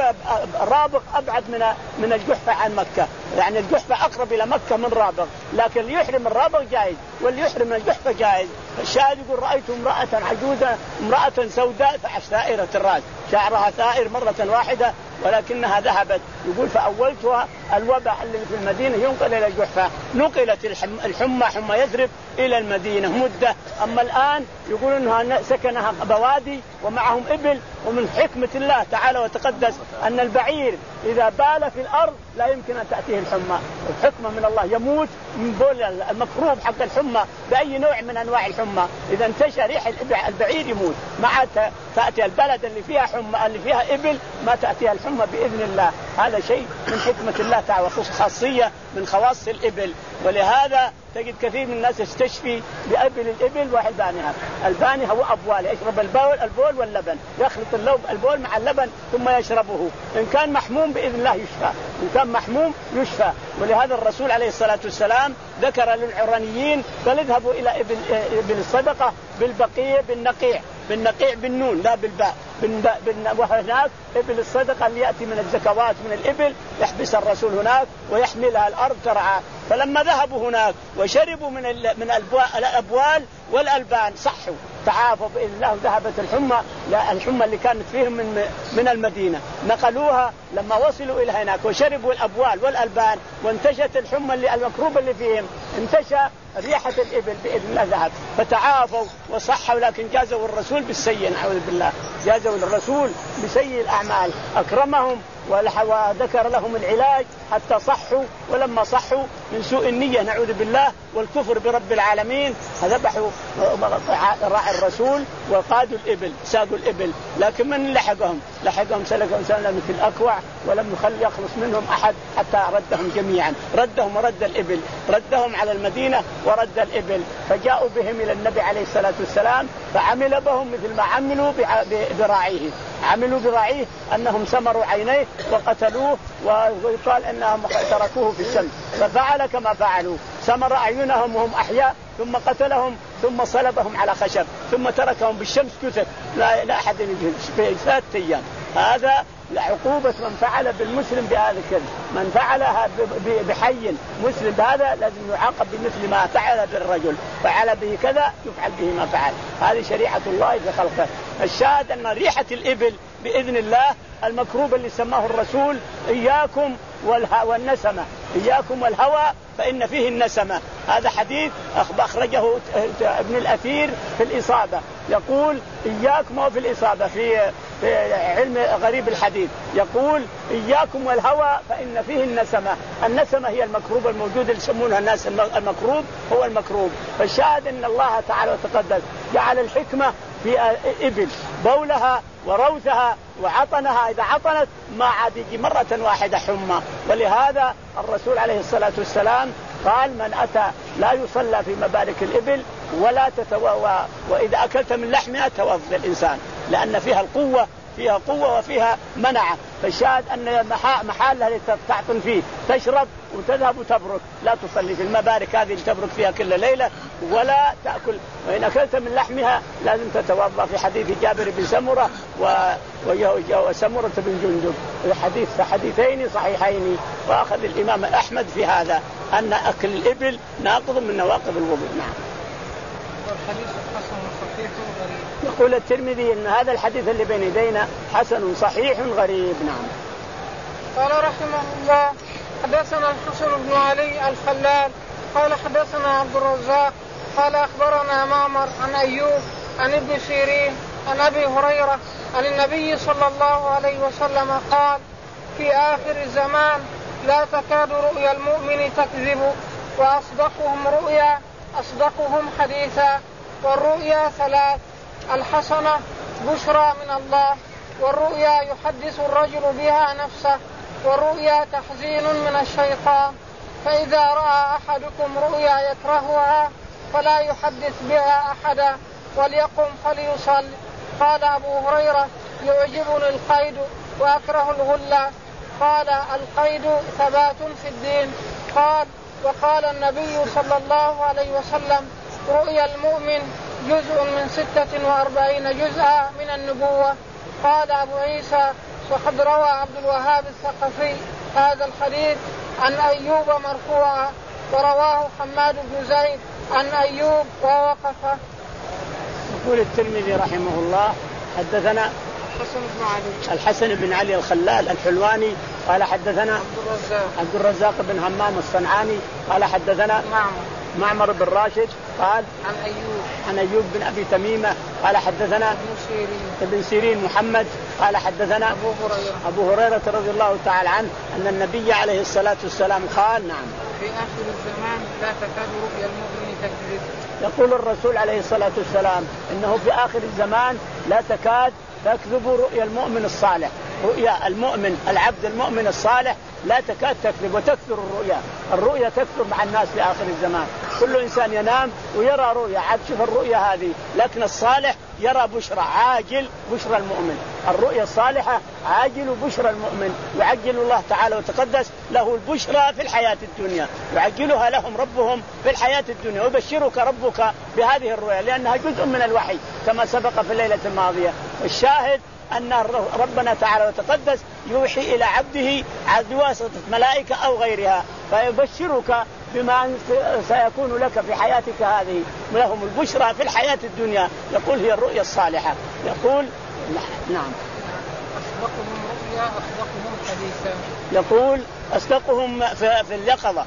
[SPEAKER 2] رابغ أبعد من من الجحفة عن مكة، يعني الجحفة أقرب إلى مكة من رابغ، لكن اللي يحرم الرابغ جائز واللي يحرم الجحفة جائز. الشاهد يقول رأيت امرأة عجوزة، امرأة سوداء ثائرة الرأس، شعرها ثائر مرة واحدة ولكنها ذهبت. يقول فأولتها الوباء اللي في المدينة ينقل إلى الجحفة، نقلت الحمى حمى يثرب إلى المدينة مدة. أما الآن يقول أنها سكنها بوادي ومعهم إبل. ومن حكمة الله تعالى وتقدس أن البعير إذا بال في الأرض لا يمكن أن تأتيه الحمى، الحكمة من الله، يموت من بول المكروب حق الحمى بأي نوع من أنواع الحمى. إذا انتشى ريح البعير يموت، مع تأتي البلد اللي فيها حمى اللي فيها إبل ما تأتيها الحمى بإذن الله. هذا شيء من حكمة الله تعالى، خاصية من خواص الإبل. ولهذا تجد كثير من الناس يستشفي بأبل الإبل وحلبانها. الباني هو أبوال، يشرب البول البول واللبن، يخلط اللوب البول مع اللبن ثم يشربه. إن كان محموم بإذن الله يشفى، إن كان محموم يشفى. ولهذا الرسول عليه الصلاة والسلام ذكر للعرانيين قال اذهبوا إلى إبل, إبل الصدقة بالبقيع بالنقيع، بالنقيع بالنون لا بالباء، وهناك إبل الصدقة اللي يأتي من الزكوات من الإبل يحبس الرسول هناك ويحملها الأرض ترعى. فلما ذهبوا هناك وشربوا من من الأبوال والألبان صحوا تعافوا بإذن الله وذهبت الحمى. لا الحمى اللي كانت فيهم من من المدينة نقلوها لما وصلوا إلى هناك وشربوا الأبوال والألبان وانتشت الحمى اللي المكروبة اللي فيهم، انتشى ريحة الإبل بإذن الله ذهب فتعافوا وصحوا. لكن جازوا الرسول بالسيء، نعوذ بالله، جازوا الرسول بسيء الأعمال، أكرمهم وذكر لهم العلاج حتى صحوا. ولما صحوا من سوء النية نعوذ بالله والكفر برب العالمين ذبحوا راعي الرسول وقادوا الإبل ساقوا الإبل. لكن من لحقهم؟ لحقهم سلكهم سلم في الأكوع ولم يخلي يخلص منهم أحد حتى ردهم جميعا، ردهم ورد الإبل، ردهم على المدينة ورد الإبل. فجاءوا بهم إلى النبي عليه الصلاة والسلام فعمل بهم مثل ما عملوا براعيه، عملوا براعيه أنهم سمروا عينيه وقتلوه، ويقال أنهم تركوه في الشمس ففعل كما فعلوا، سمر أعينهم وهم أحياء ثم قتلهم ثم صلبهم على خشب ثم تركهم بالشمس كثر لا, لا أحد في ثلاثة أيام. هذا عقوبة من فعل بالمسلم بهذا الكذب، من فعلها بحي مسلم بهذا لازم يعاقب بمثل ما فعل بالرجل، فعل به كذا يفعل به ما فعل. هذه شريعة الله في خلقه. الشاهد أن ريحة الإبل بإذن الله المكروب اللي سماه الرسول إياكم والنسمة، إياكم والهوى فإن فيه النسمة. هذا حديث أخرجه ابن الأثير في الإصابة، يقول إياكم وفي الإصابة في في علم غريب الحديث يقول إياكم والهوى فإن فيه النسمة. النسمة هي المكروب الموجود اللي يسمونها الناس المكروب هو المكروب. فالشاهد أن الله تعالى وتقدس جعل الحكمة في إبل بولها وروثها وعطنها، إذا عطنت ما عاد يجي مرة واحدة حمى. ولهذا الرسول عليه الصلاة والسلام قال من أتى لا يصلى في مبارك الإبل ولا تتوضأ، وإذا أكلت من لحمها توضأ الإنسان، لأن فيها القوة، فيها قوة وفيها منعة. فالشاهد أن محالها لتعطن فيه تشرب وتذهب وتبرك، لا تصلي في المبارك هذه اللي تبرك فيها كل ليلة ولا تأكل. وإن أكلت من لحمها لازم تتوضأ في حديث جابر بن سمرة وسمرة بن جندب، الحديث حديثين صحيحين، وأخذ الإمام أحمد في هذا أن أكل الإبل ناقض من نواقض الوضوء. نعم. يقول الترمذي ان هذا الحديث اللي بين يدينا حسن صحيح غريب. نعم.
[SPEAKER 1] قال رحمه الله حدثنا الحسن بن علي الخلال قال حدثنا عبد الرزاق قال اخبرنا معمر عن ايوب عن ابن سيرين عن ابي هريره عن النبي صلى الله عليه وسلم قال في اخر الزمان لا تكاد رؤيا المؤمن تكذب واصدقهم رؤيا اصدقهم حديثا. والرؤيا ثلاث: الحسنة بشرى من الله، والرؤيا يحدث الرجل بها نفسه، والرؤيا تحزين من الشيطان. فإذا رأى أحدكم رؤيا يكرهها فلا يحدث بها أحدا وليقم فليصل. قال أبو هريرة: يعجبني القيد وأكره الغلة. قال: القيد ثبات في الدين. قال: وقال النبي صلى الله عليه وسلم: رؤيا المؤمن جزء من ستة وأربعين جزءا من النبوة. قال أبو عيسى: وقد روى عبد الوهاب الثقفي هذا الحديث عن أيوب مرفوعا، ورواه حماد بن زيد عن أيوب ووقفه.
[SPEAKER 2] يقول الترمذي رحمه الله: حدثنا
[SPEAKER 1] الحسن بن علي
[SPEAKER 2] الحسن بن علي الخلال الحلواني قال حدثنا
[SPEAKER 1] عبد الرزاق
[SPEAKER 2] عبد الرزاق بن همام الصنعاني قال حدثنا
[SPEAKER 1] معمر
[SPEAKER 2] معمر بن راشد قال
[SPEAKER 1] عن أيوب
[SPEAKER 2] عن أيوب بن أبي تميمة قال حدثنا
[SPEAKER 1] ابن سيرين
[SPEAKER 2] ابن سيرين محمد قال حدثنا
[SPEAKER 1] أبو هريرة
[SPEAKER 2] أبو هريرة رضي الله تعالى عنه أن النبي عليه الصلاة والسلام قال: نعم،
[SPEAKER 1] في آخر الزمان لا تكاد رؤيا المؤمن تكذب.
[SPEAKER 2] يقول الرسول عليه الصلاة والسلام إنه في آخر الزمان لا تكاد تكذب رؤيا المؤمن الصالح. رؤيا المؤمن العبد المؤمن الصالح لا تكاد تكذب، وتكثر الرؤيا. الرؤيا تكثر مع الناس في آخر الزمان، كل إنسان ينام ويرى رؤيا، عاد شوف الرؤيا هذه، لكن الصالح يرى بشرى عاجل، بشرى المؤمن. الرؤيا الصالحة عاجل بشرى المؤمن، يعجل الله تعالى وتقدس له البشرى في الحياة الدنيا، يعجلها لهم ربهم في الحياة الدنيا، ويبشرك ربك بهذه الرؤيا لأنها جزء من الوحي كما سبق في الليلة الماضية. الشاهد أن ربنا تعالى وتقدس يوحي إلى عبده بواسطة ملائكة أو غيرها، فيبشرك بما سيكون لك في حياتك هذه، لهم البشرى في الحياة الدنيا. يقول هي الرؤيا الصالحة. يقول نعم
[SPEAKER 1] أصدقهم رؤيا أصدقهم حديثا.
[SPEAKER 2] يقول أصدقهم في اليقظة.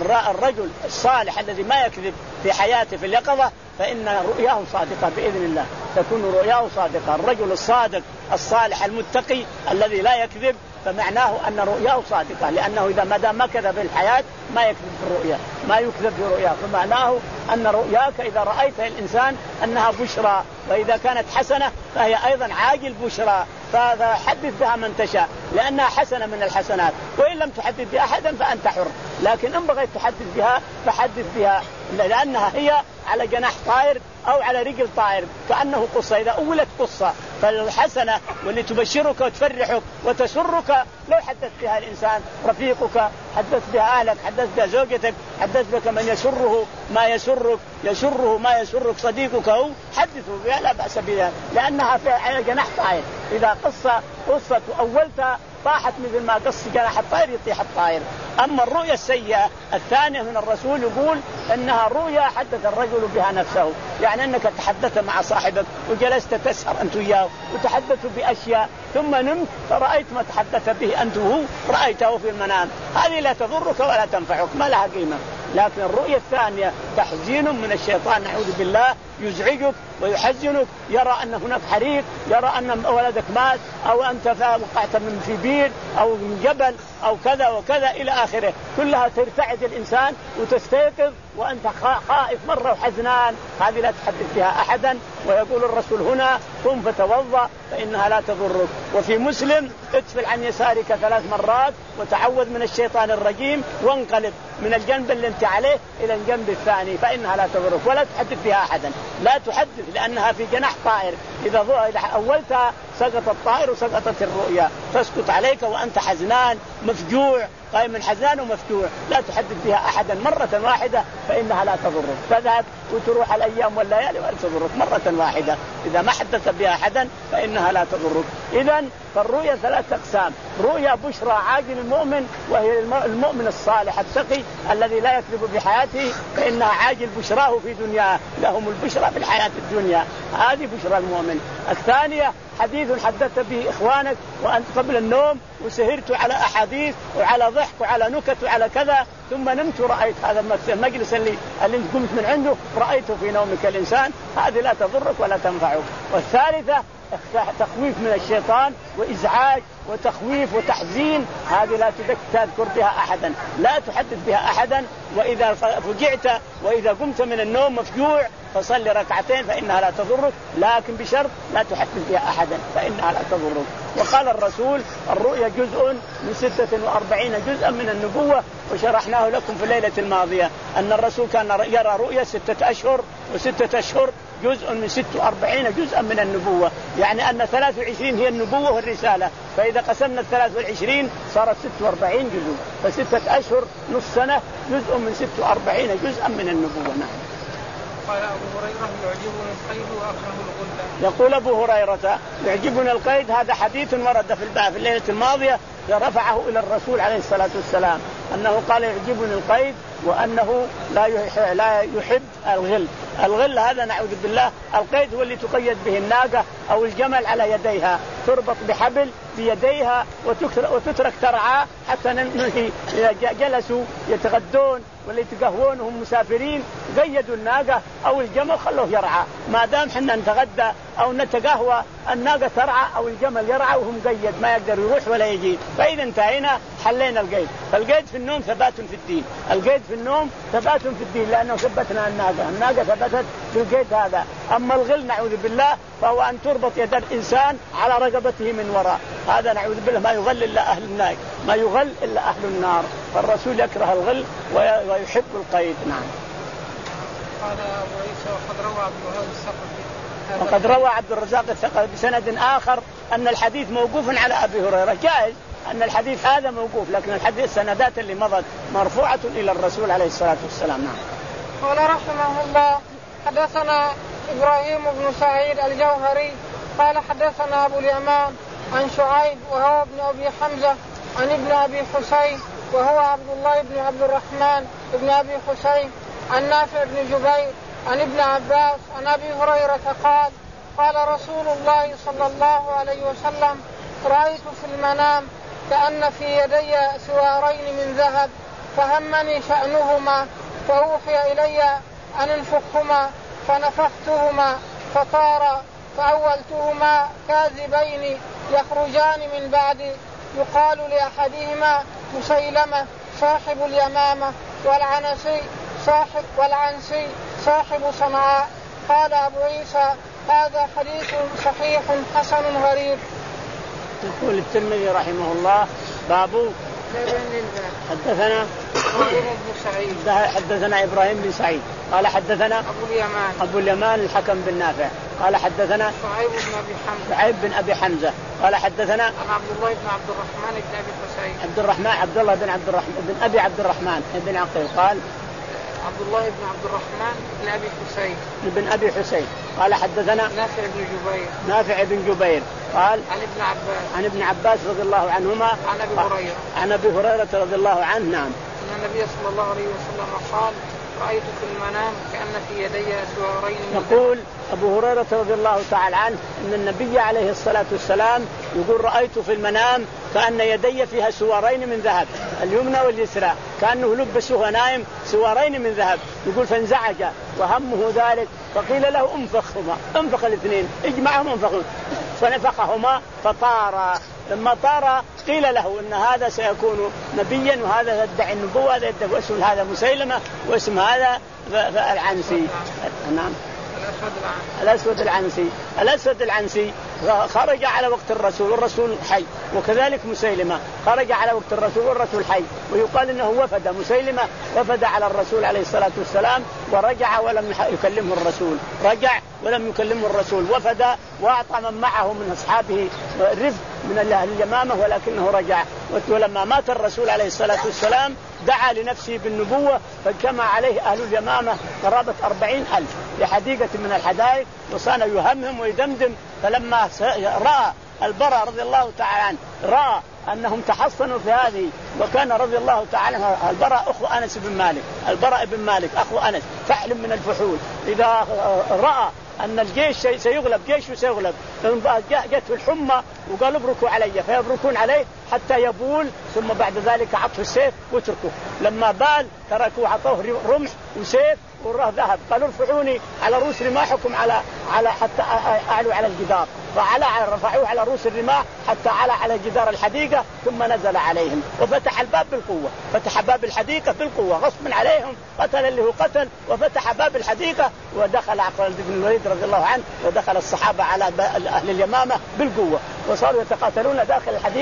[SPEAKER 2] الرجل الصالح الذي ما يكذب في حياته في اليقظة فإن رؤياه صادقة بإذن الله، تكون رؤياه صادقة. الرجل الصادق الصالح المتقي الذي لا يكذب فمعناه أن رؤياه صادقة، لأنه إذا ما دام ما كذب في الحياة ما يكذب في الرؤيا، ما يكذب في رؤياه، فمعناه أن رؤياك إذا رأيت الإنسان أنها بشرى، وإذا كانت حسنة فهي أيضا عاجل بشرى، فحدث بها من تشاء لأنها حسنة من الحسنات، وإن لم تحدث بها أحدا فأنت حر، لكن إن بغيت تحدث بها فحدث بها، لأنها هي على جناح طائر أو على رجل طائر كأنه قصة، إذا أولت قصة فالحسنة واللي تبشرك وتفرحك وتسرك لو حدث بها الإنسان رفيقك، حدث بها أهلك، حدث بها زوجتك، حدث بك من يسره ما يسرك، يسره ما يسرك صديقك هو، حدثه بها لا بأس بها، لأنها في على جناح طائر. إذا قصة قصة أولتها طاحت مثل ما قص جناح الطائر يطيح الطائر. أما الرؤيا السيئة الثانية من الرسول يقول إنها رؤيا حدث الرجل بها نفسه، يعني أنك تحدثت مع صاحبك وجلست تسهر أنت وياه وتحدثوا بأشياء ثم نمت فرأيت ما تحدث به أنت وهو، رأيته في المنام، هذه لا تضرك ولا تنفعك، ما لها قيمة. لكن الرؤيا الثانية تحزين من الشيطان نعوذ بالله، يزعجك ويحزنك، يرى أن هناك حريق، يرى أن ولدك مات، أو أنت وقعت من في بير أو من جبل أو كذا وكذا إلى آخره، كلها ترتعد الإنسان وتستيقظ وأنت خائف مرة وحزنان، هذه لا تحدث بها أحدا. ويقول الرسول هنا: قم فتوضأ فإنها لا تضرك. وفي مسلم: اتفل عن يسارك ثلاث مرات وتعوذ من الشيطان الرجيم وانقلب من الجنب اللي انت عليه إلى الجنب الثاني فإنها لا تضرك، ولا تحدث بها أحدا، لا تحدث لأنها في جناح طائر، إذا أولتها سقط الطائر وسقطت الرؤيا، تسقط عليك وأنت حزنان مفجوع، قائم من حزنان ومفجوع، لا تحدث بها أحدا مرة واحدة فإنها لا تضرك، تذهب وتروح الأيام والليالي ولا تضرك مرة واحدة، إذا ما حدث بها أحدا فإنها لا تضرك. إذن فالرؤيا ثلاث أقسام: رؤيا بشرى عاجل المؤمن وهي المؤمن الصالح التقي الذي لا يكذب بحياته فإنها عاجل بشراه في دنياه، لهم البشرى في الحياة الدنيا، هذه بشرى المؤمن. الثانية: حديث حدثت به إخوانك وأنت قبل النوم وسهرت على أحاديث وعلى ضحك وعلى نكت وعلى كذا ثم نمت ورأيت هذا المجلس اللي اللي قمت من عنده رأيته في نومك الإنسان، هذه لا تضرك ولا تنفعك. والثالثة: تخويف من الشيطان وإزعاج وتخويف وتحزين، هذه لا تذكر بها أحدا، لا تحدث بها أحدا. وإذا فجعت وإذا قمت من النوم مفجوع فصل ركعتين فإنها لا تضرك، لكن بشرط لا تحدث بها أحدا فإنها لا تضرك. وقال الرسول: الرؤيا جزء من ستة وأربعين جزءا من النبوة، وشرحناه لكم في الليلة الماضية أن الرسول كان يرى رؤيا ستة أشهر وستة أشهر جزء من ست وأربعين جزءا من النبوة، يعني أن ثلاث وعشرين هي النبوة والرسالة، فإذا قسمنا الثلاث والعشرين صارت ست وأربعين جزء، فستة أشهر نص سنة جزء من ست وأربعين جزءا من النبوة. نعم.
[SPEAKER 1] قال أبو هريرة يعجبني القيد وأكره الغلة.
[SPEAKER 2] يقول أبو هريرة يعجبني القيد، هذا حديث ورد في الباب في الليلة الماضية رفعه إلى الرسول عليه الصلاة والسلام أنه قال يعجبني القيد وأنه لا لا يحب الغل. الغل هذا نعوذ بالله، القيد هو اللي تقيد به الناقة أو الجمل على يديها، تربط بحبل بيديها وتترك ترعى حتى ننهي. إذا جلسوا يتغدون ولا يتقهون وهم مسافرين قيدوا الناقة أو الجمل خلوه يرعى، ما دام حنا نتغدى أو نتقهوى الناقة ترعى أو الجمل يرعى وهم قيد ما يقدر يروح ولا يجي، فإذا انتهينا حلينا القيد. فالقيد في النوم ثبات في الدين، القيد في النوم ثبات في الدين لأنه ثبتنا الناقة، الناقة ثبتت في القيد هذا. أما الغل نعوذ بالله فهو أن تربط يد الإنسان على رقبته من وراء، هذا نعوذ بالله ما يغل إلا أهل النار، ما يغل إلا أهل النار، فالرسول يكره الغل ويحب القيد. نعم.
[SPEAKER 1] قال أبو عيسى وقد روى عبد الوهاب الثقفي
[SPEAKER 2] وقد روى عبد الرزاق الثقفي بسند آخر أن الحديث موقوف على أبي هريرة، جائز أن الحديث هذا موقوف، لكن الحديث السندات اللي مضت مرفوعة إلى الرسول عليه الصلاة والسلام. نعم.
[SPEAKER 1] قال رحمه الله حدثنا إبراهيم بن سعيد الجوهري قال حدثنا أبو اليمان عن شعيب وهو ابن أبي حمزة عن ابن أبي حسين وهو عبد الله بن عبد الرحمن ابن أبي حسين عن نافع بن جبير عن ابن عباس عن أبي هريرة قال قال رسول الله صلى الله عليه وسلم رأيت في المنام كأن في يدي سوارين من ذهب فهمني شأنهما فأوحي إلي أن انفخهما فنفختهما فطار فأولتهما كاذبين يخرجان من بعد يقال لأحدهما مسيلمة صاحب اليمامة والعنسي صاحب والعنسي صاحب صنعاء. قال أبو عيسى هذا حديث صحيح حسن غريب.
[SPEAKER 2] يقول الترمذي رحمه الله باب حدثنا
[SPEAKER 1] إبراهيم بن سعيد
[SPEAKER 2] حدثنا إبراهيم بن سعيد قال حدثنا
[SPEAKER 1] أبو اليمان
[SPEAKER 2] أبو اليمان الحكم بن نافع قال حدثنا
[SPEAKER 1] شعيب بن أبي حمزة
[SPEAKER 2] شعيب بن أبي حمزة قال حدثنا
[SPEAKER 1] عن عبد الله بن عبد الرحمن بن أبي حسين
[SPEAKER 2] عبد الرحمن عبد الله بن عبد الرحمن بن أبي عبد الرحمن بن عقيل قال
[SPEAKER 1] عبد الله بن عبد الرحمن بن أبي حسين
[SPEAKER 2] بن أبي حسين قال حدثنا
[SPEAKER 1] نافع بن جبير
[SPEAKER 2] نافع بن جبير قال
[SPEAKER 1] عن ابن عباس
[SPEAKER 2] عن ابن عباس رضي الله عنهما
[SPEAKER 1] عن أبي هريرة
[SPEAKER 2] عن أبي هريرة رضي الله عنه. نعم.
[SPEAKER 1] أن النبي صلى الله عليه وسلم قال رأيت في المنام كأن في يدي سوارين.
[SPEAKER 2] يقول أبو هريرة رضي الله تعالى عنه أن النبي عليه الصلاة والسلام يقول رأيت في المنام كأن يدي فيها سوارين من ذهب اليمنى واليسرى كأنه لبس وهو نايم سوارين من ذهب. يقول فانزعج وهمه ذلك فقيل له انفخهما انفخ الاثنين اجمعهم انفخهم فنفخهما فطار. لما طار قيل له ان هذا سيكون نبيا وهذا يدعي النبوة هذا يدعي واسم هذا مسيلمة واسم هذا العنسي. نعم. الأسود العنسي الأسود العنسي خرج على وقت الرسول والرسول حي وكذلك مسيلمة خرج على وقت الرسول والرسول حي ويقال انه وفد مسيلمة وفد على الرسول عليه الصلاة والسلام ورجع ولم يكلمه الرسول رجع ولم يكلمه الرسول وفد واعطى من معه من اصحابه رفق من اهل اليمامة ولكنه رجع. ولما مات الرسول عليه الصلاة والسلام دعا لنفسه بالنبوة فاجتمع عليه أهل اليمامة قرابة أربعين ألف لحديقة من الحدائق وصان يهمهم ويدمدم. فلما رأى البراء رضي الله تعالى عنه رأى أنهم تحصنوا في هذه وكان رضي الله تعالى عنه البراء أخو أنس بن مالك البراء بن مالك أخو أنس فحل من الفحول إذا رأى أن الجيش سيغلب جيشه سيغلب جاءته الحمى وقالوا ابركوا علي فيبركون عليه حتى يبول ثم بعد ذلك عطوا السيف وتركوه. لما بال تركوا عطوه رمح وسيف وراه ذهب قالوا ارفعوني على رؤوس رماحكم على على حتى أعلوا على الجدار فعلى رفعوه على رؤوس الرماح حتى على على جدار الحديقة ثم نزل عليهم وفتح الباب بالقوة فتح باب الحديقة بالقوة غصبا عليهم قتل اللي هو قتل وفتح باب الحديقة ودخل خالد بن الوليد رضي الله عنه ودخل الصحابة على أهل اليمامة بالقوة وصاروا يتقاتلون داخل الحديقة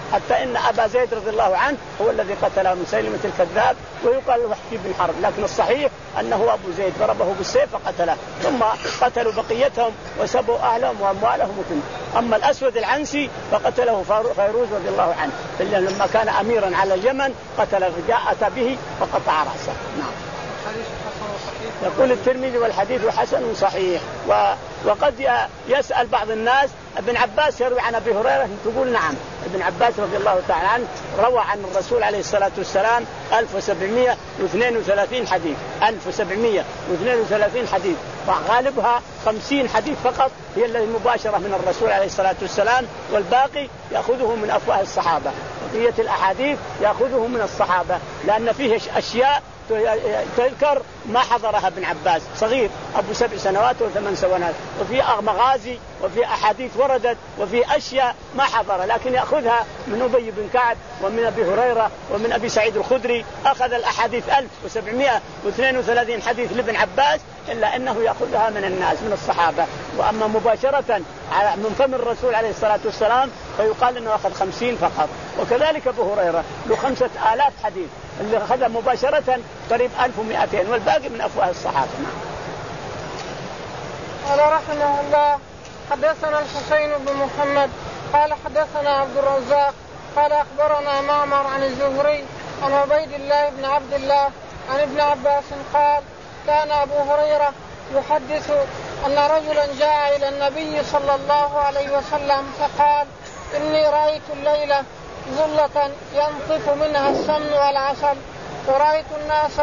[SPEAKER 2] حتى إن أبا زيد رضي الله عنه هو الذي قتله مسيلمة الكذاب ويقال وحشي بن حرب، لكن الصحيح أنه أبو زيد ضربه بالسيف فقتله، ثم قتلوا بقيتهم وسبوا أهلهم وأموالهم وكل. أما الأسود العنسي فقتله فيروز رضي الله عنه لما كان أميرا على اليمن، قتل جاء أتى به فقطع رأسه. نعم. يقول الترمذي والحديث حسن صحيح. وقد يسأل بعض الناس ابن عباس يروي عن أبي هريرة، تقول نعم ابن عباس رضي الله تعالى عنه روى عن الرسول عليه الصلاة والسلام ألف وسبعمائة واثنين وثلاثين حديث ألف وسبعمائة واثنين وثلاثين حديث، وغالبها خمسين حديث فقط هي التي مباشرة من الرسول عليه الصلاة والسلام، والباقي يأخذه من أفواه الصحابة. بقية الأحاديث يأخذه من الصحابة لأن فيه أشياء تذكر ما حضرها ابن عباس صغير أبو سبع سنوات وثمان سنوات، وفي مغازي وفي أحاديث وردت وفي أشياء ما حضرها، لكن يأخذها من أبي بن كعب ومن أبي هريرة ومن أبي سعيد الخدري. أخذ الأحاديث ألف وسبعمائة واثنين وثلاثين حديث لابن عباس، إلا أنه يأخذها من الناس من الصحابة. وأما مباشرة من فم الرسول عليه الصلاة والسلام فيقال أنه أخذ خمسين فقط. وكذلك أبو هريرة له خمسة آلاف حديث، اللي أخذها مباشرة قريب ألف ومئتين، والباقي من أفواه الصحابة.
[SPEAKER 1] قال رحمه الله حدثنا الحسين بن محمد قال حدثنا عبد الرزاق قال أخبرنا معمر عن الزهري عن عبيد الله بن عبد الله عن ابن عباس قال كان أبو هريرة يحدث أن رجلا جاء إلى النبي صلى الله عليه وسلم فقال إني رأيت الليلة ظلة ينطف منها السمن والعسل، ورأيت الناس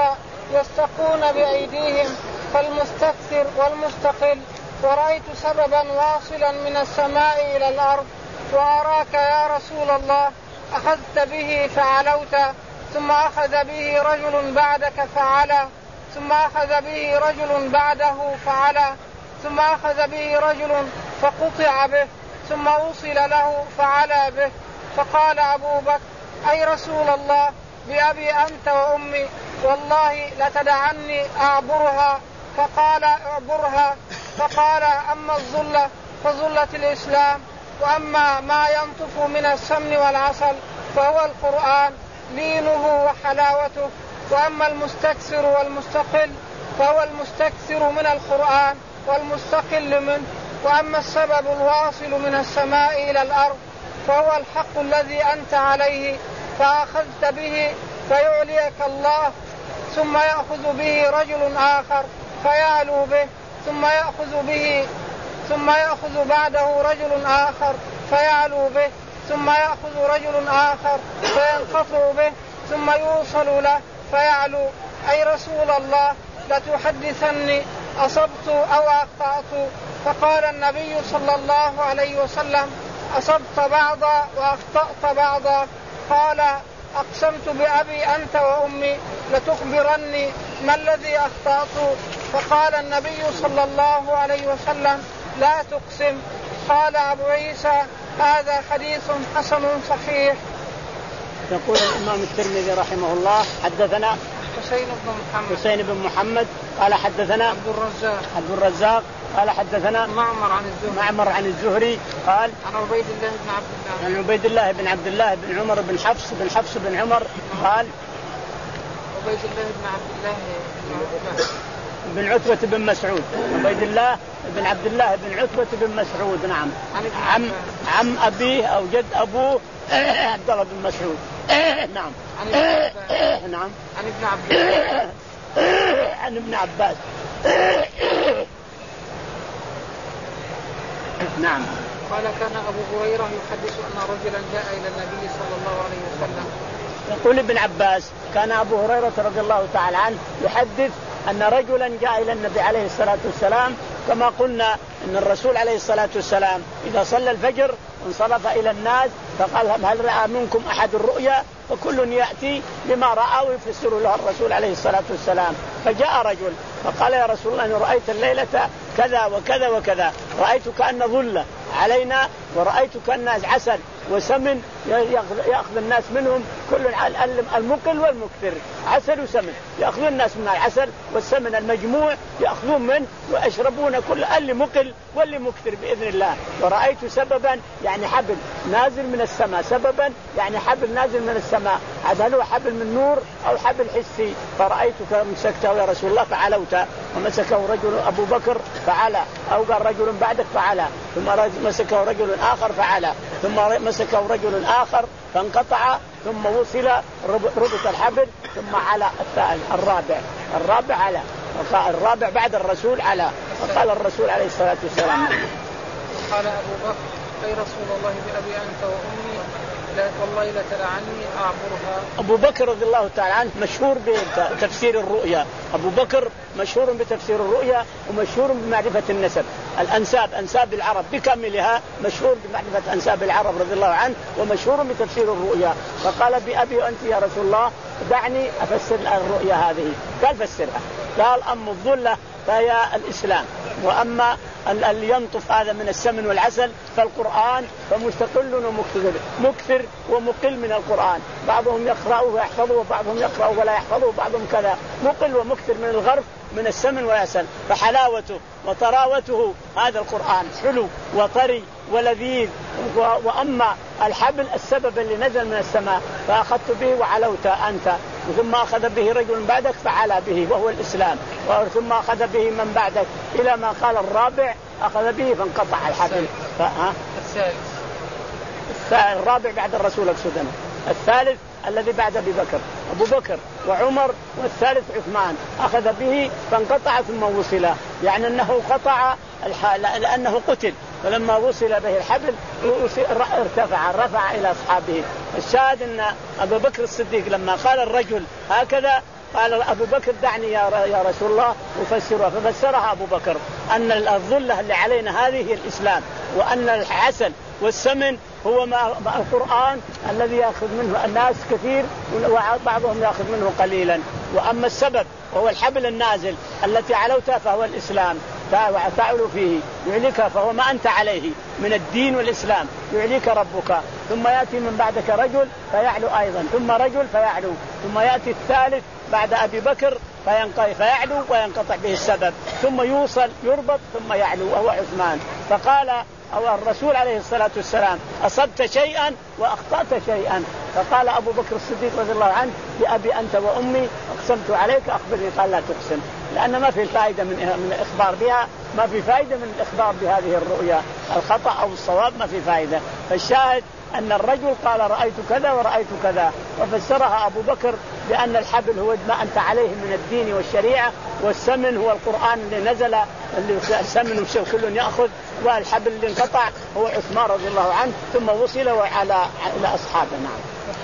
[SPEAKER 1] يستقون بأيديهم فالمستكثر والمستقل، ورأيت سببا واصلا من السماء إلى الأرض، وأراك يا رسول الله أخذت به فعلوت، ثم أخذ به رجل بعدك فعلا، ثم أخذ به رجل بعده فعلا، ثم أخذ به رجل فقطع به، ثم وصل له فعلا به. فقال أبو بكر أي رسول الله بأبي أنت وأمي والله لتدعني أعبرها. فقال اعبرها. فقال أما الظلة فظلة الإسلام، وأما ما ينطف من السمن والعسل فهو القرآن لينه وحلاوته، وأما المستكثر والمستقل فهو المستكثر من القرآن والمستقل منه، وأما السبب الواصل من السماء إلى الأرض فهو الحق الذي أنت عليه، فأخذت به فيعليك الله، ثم يأخذ به رجل آخر فيعلو به، ثم يأخذ به ثم يأخذ بعده رجل آخر فيعلو به، ثم يأخذ رجل آخر فينقطع به، ثم يوصل له فيعلو. أي رسول الله لتحدثني أصبت أو أخطأت؟ فقال النبي صلى الله عليه وسلم أصبت بعضا وأخطأت بعضا. قال أقسمت بأبي أنت وأمي لتخبرني ما الذي أخطأت؟ فقال النبي صلى الله عليه وسلم لا تقسم. قال أبو عيسى هذا حديث حسن صحيح.
[SPEAKER 2] يقول الإمام الترمذي رحمه الله حدثنا
[SPEAKER 1] حسين بن محمد
[SPEAKER 2] حسين بن محمد قال حدثنا
[SPEAKER 1] عبد الرزاق
[SPEAKER 2] عبد الرزاق قال حدثنا
[SPEAKER 1] معمر عن الزهري
[SPEAKER 2] معمر عن الزهري قال
[SPEAKER 1] عن عبيد الله بن عبد الله
[SPEAKER 2] عن عبيد الله بن عبد الله بن عمر بن حفص بن حفص بن عمر قال
[SPEAKER 1] عبيد الله بن عبد الله
[SPEAKER 2] بن عتبة بن مسعود عبيد الله بن عبد الله بن عتبة بن مسعود. نعم عم عم أبيه أو جد أبوه عبد الله بن مسعود. نعم
[SPEAKER 1] عن
[SPEAKER 2] نعم
[SPEAKER 1] عن ابن عباس
[SPEAKER 2] عن ابن عباس. نعم.
[SPEAKER 1] قال كان أبو هريرة يحدث أن رجلا جاء إلى النبي صلى الله عليه وسلم.
[SPEAKER 2] يقول ابن عباس كان أبو هريرة رضي الله تعالى عنه يحدث أن رجلا جاء إلى النبي عليه الصلاة والسلام، كما قلنا أن الرسول عليه الصلاة والسلام إذا صلى الفجر انصرف إلى الناس فقال هل رأى منكم أحد الرؤيا؟ فكل يأتي بما رأى ويفسر له الرسول عليه الصلاة والسلام. فجاء رجل فقال يا رسول الله أني رأيت الليلة كذا وكذا وكذا، رأيت كأن ظل علينا ورأيت كأن عسل وسمن يأخذ الناس منهم كل المقل والمكثر، عسل وسمن يأخذ الناس من العسل والسمن المجموع يأخذون منه ويشربون كل اللي مقل واللي مكثر بإذن الله. ورأيت سببا يعني حبل نازل من السماء، سببا يعني حبل نازل من السماء، هل هو حبل من نور أو حبل حسي؟ فرأيتك مسكته يا رسول الله فعلوت، ومسكه رجل أبو بكر فعلى، أو قال رجل بعدك فعلى، ثم مسكه رجل آخر فعلى، ثم مسكه رجل آخر فانقطع، ثم وصل ربط الحبل، ثم على الثالث الرابع الرابع على الرابع بعد الرسول على. وقال الرسول عليه الصلاة والسلام
[SPEAKER 1] قال أبو بكر أي رسول الله بأبي أنت وأمي لا والله لا تلعني أعبرها.
[SPEAKER 2] أبو بكر رضي الله تعالى عنه مشهور بتفسير الرؤيا، أبو بكر مشهور بتفسير الرؤيا ومشهور بمعرفة النسب، الأنساب أنساب العرب بكاملها، مشهور بمعرفة أنساب العرب رضي الله عنه، ومشهور بتفسير الرؤيا. فقال بأبي أنت يا رسول الله دعني أفسر الرؤيا هذه. قال فسرها، قال أما الظلة فهي الإسلام، وأما اللي ينطف هذا من السمن والعسل فالقرآن فمستقل ومكثر، مكثر ومقل من القرآن، بعضهم يقرأه ويحفظه وبعضهم يقرأه ولا يحفظه وبعضهم كذا، مقل ومكثر من الغرف من السمن والعسل. فحلاوته وطراوته هذا القرآن حلو وطري ولذيذ. وأما الحبل السبب اللي نزل من السماء فأخذت به وعلوت أنت، ثم أخذ به رجل بعدك فعلى به وهو الإسلام، ثم أخذ به من بعدك إلى ما قال الرابع أخذ به فانقطع الحبل. الثالث الرابع بعد الرسول السوداني، الثالث الذي بعد أبي بكر أبو بكر وعمر، والثالث عثمان أخذ به فانقطع ثم وصل، يعني أنه قطع لأنه قتل، فلما وصل به الحبل ارتفع رفع إلى أصحابه. الشاهد أن أبو بكر الصديق لما قال الرجل هكذا قال أبو بكر دعني يا رسول الله أفسرها، ففسرها أبو بكر أن الظلة اللي علينا هذه هي الإسلام، وأن العسل والسمن هو ما القرآن الذي يأخذ منه الناس كثير وبعضهم يأخذ منه قليلا. وأما السبب وهو الحبل النازل التي علوتها فهو الإسلام، تعلو فيه يعليك فهو ما أنت عليه من الدين والإسلام يعليك ربك، ثم يأتي من بعدك رجل فيعلو أيضا، ثم رجل فيعلو، ثم يأتي الثالث بعد أبي بكر فينقطع فيعلو وينقطع به السبب، ثم يوصل يربط ثم يعلو وهو عثمان. فقال أو الرسول عليه الصلاة والسلام أصبت شيئا وأخطأت شيئا، فقال أبو بكر الصديق رضي الله عنه بأبي أنت وأمي أقسمت عليك أخبرني، قال لا تقسم، لأن ما في فائدة من من الإخبار بها، ما في فائدة من الإخبار بهذه الرؤيا، الخطأ أو الصواب ما في فائدة. فالشاهد أن الرجل قال رأيت كذا ورأيت كذا، وفسرها أبو بكر بأن الحبل هو ما أنت عليه من الدين والشريعة، والسمن هو القرآن اللي نزل اللي السمن والشو كل يأخذ، والحبل اللي انقطع هو عثمان رضي الله عنه، ثم وصل وعلى إلى أصحابه. نعم.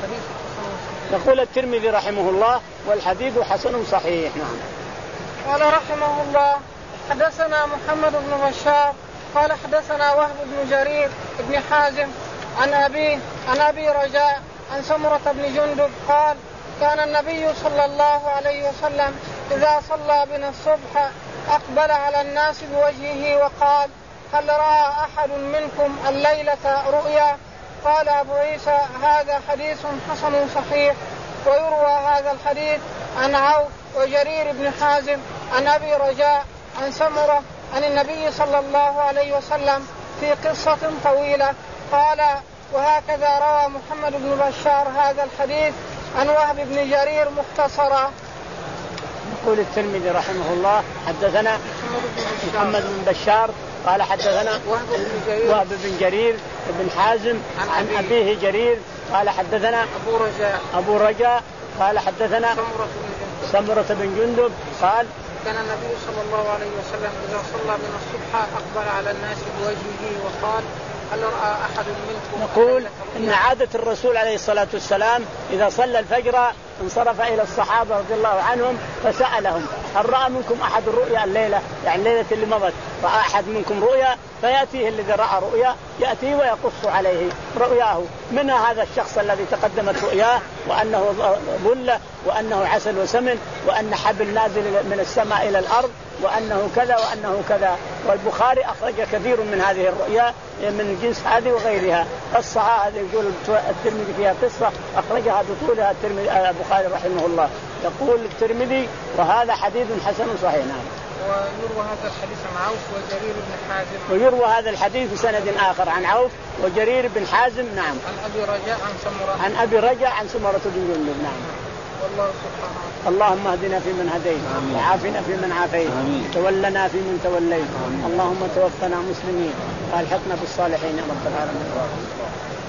[SPEAKER 2] يقول الترمذي رحمه الله والحديث حسن صحيح. نعم.
[SPEAKER 1] قال رحمه الله حدثنا محمد بن بشار قال حدثنا وهب بن جرير بن حازم عن أبيه عن أبي رجاء عن سمرة بن جندب قال كان النبي صلى الله عليه وسلم إذا صلى بنا الصبح أقبل على الناس بوجهه وقال هل رأى أحد منكم الليلة رؤيا؟ قال أبو عيسى هذا حديث حسن صحيح. ويروى هذا الحديث عن عوف وجرير بن حازم عن أبي رجاء عن سمرة عن النبي صلى الله عليه وسلم في قصة طويلة. قال وهكذا روى محمد بن بشار هذا الحديث عن وهب بن جرير مختصرا.
[SPEAKER 2] يقول الترمذي رحمه الله حدثنا محمد بن بشار قال حدثنا وهب بن جرير بن حازم عن أبيه جرير قال حدثنا
[SPEAKER 1] أبو رجاء
[SPEAKER 2] أبو رجاء قال حدثنا سمرة بن جندب قال
[SPEAKER 1] كان النبي صلى الله عليه وسلم إذا صلى من الصبح أقبل على الناس بوجهه وقال هل رأى أحد منكم؟
[SPEAKER 2] نقول إن عادة الرسول عليه الصلاة والسلام إذا صلى الفجر انصرف إلى الصحابة رضي الله عنهم فسألهم هل رأى منكم أحد الرؤيا الليلة، يعني الليلة اللي مضت رأى أحد منكم رؤيا؟ فيأتيه الذي رأى رؤيا يأتيه ويقص عليه رؤياه، منها هذا الشخص الذي تقدمت رؤياه وأنه ظلة وأنه عسل وسمن وأن حبل نازل من السماء إلى الأرض وأنه كذا وأنه كذا. والبخاري أخرج كثير من هذه الرؤيا من جنس هذه وغيرها. قصها هذه يقول الترمذي فيها قصة أخرجها بطولها الترمذي البخاري رحمه الله. يقول الترمذي وهذا حديث حسن صحيح. نعم.
[SPEAKER 1] ويروى هذا الحديث عن عوف وجرير بن حازم.
[SPEAKER 2] ويروى هذا الحديث بسند آخر عن عوف وجرير بن حازم. نعم.
[SPEAKER 1] عن أبي رجاء عن سمرة.
[SPEAKER 2] عن أبي رجاء عن سمرة بن جندب. نعم.
[SPEAKER 1] والله سبحانه.
[SPEAKER 2] اللهم اهدنا فيمن هديت وعافنا فيمن عافيت تولنا فيمن توليت اللهم توفنا مسلمين والحقنا بالصالحين يا رب العالمين.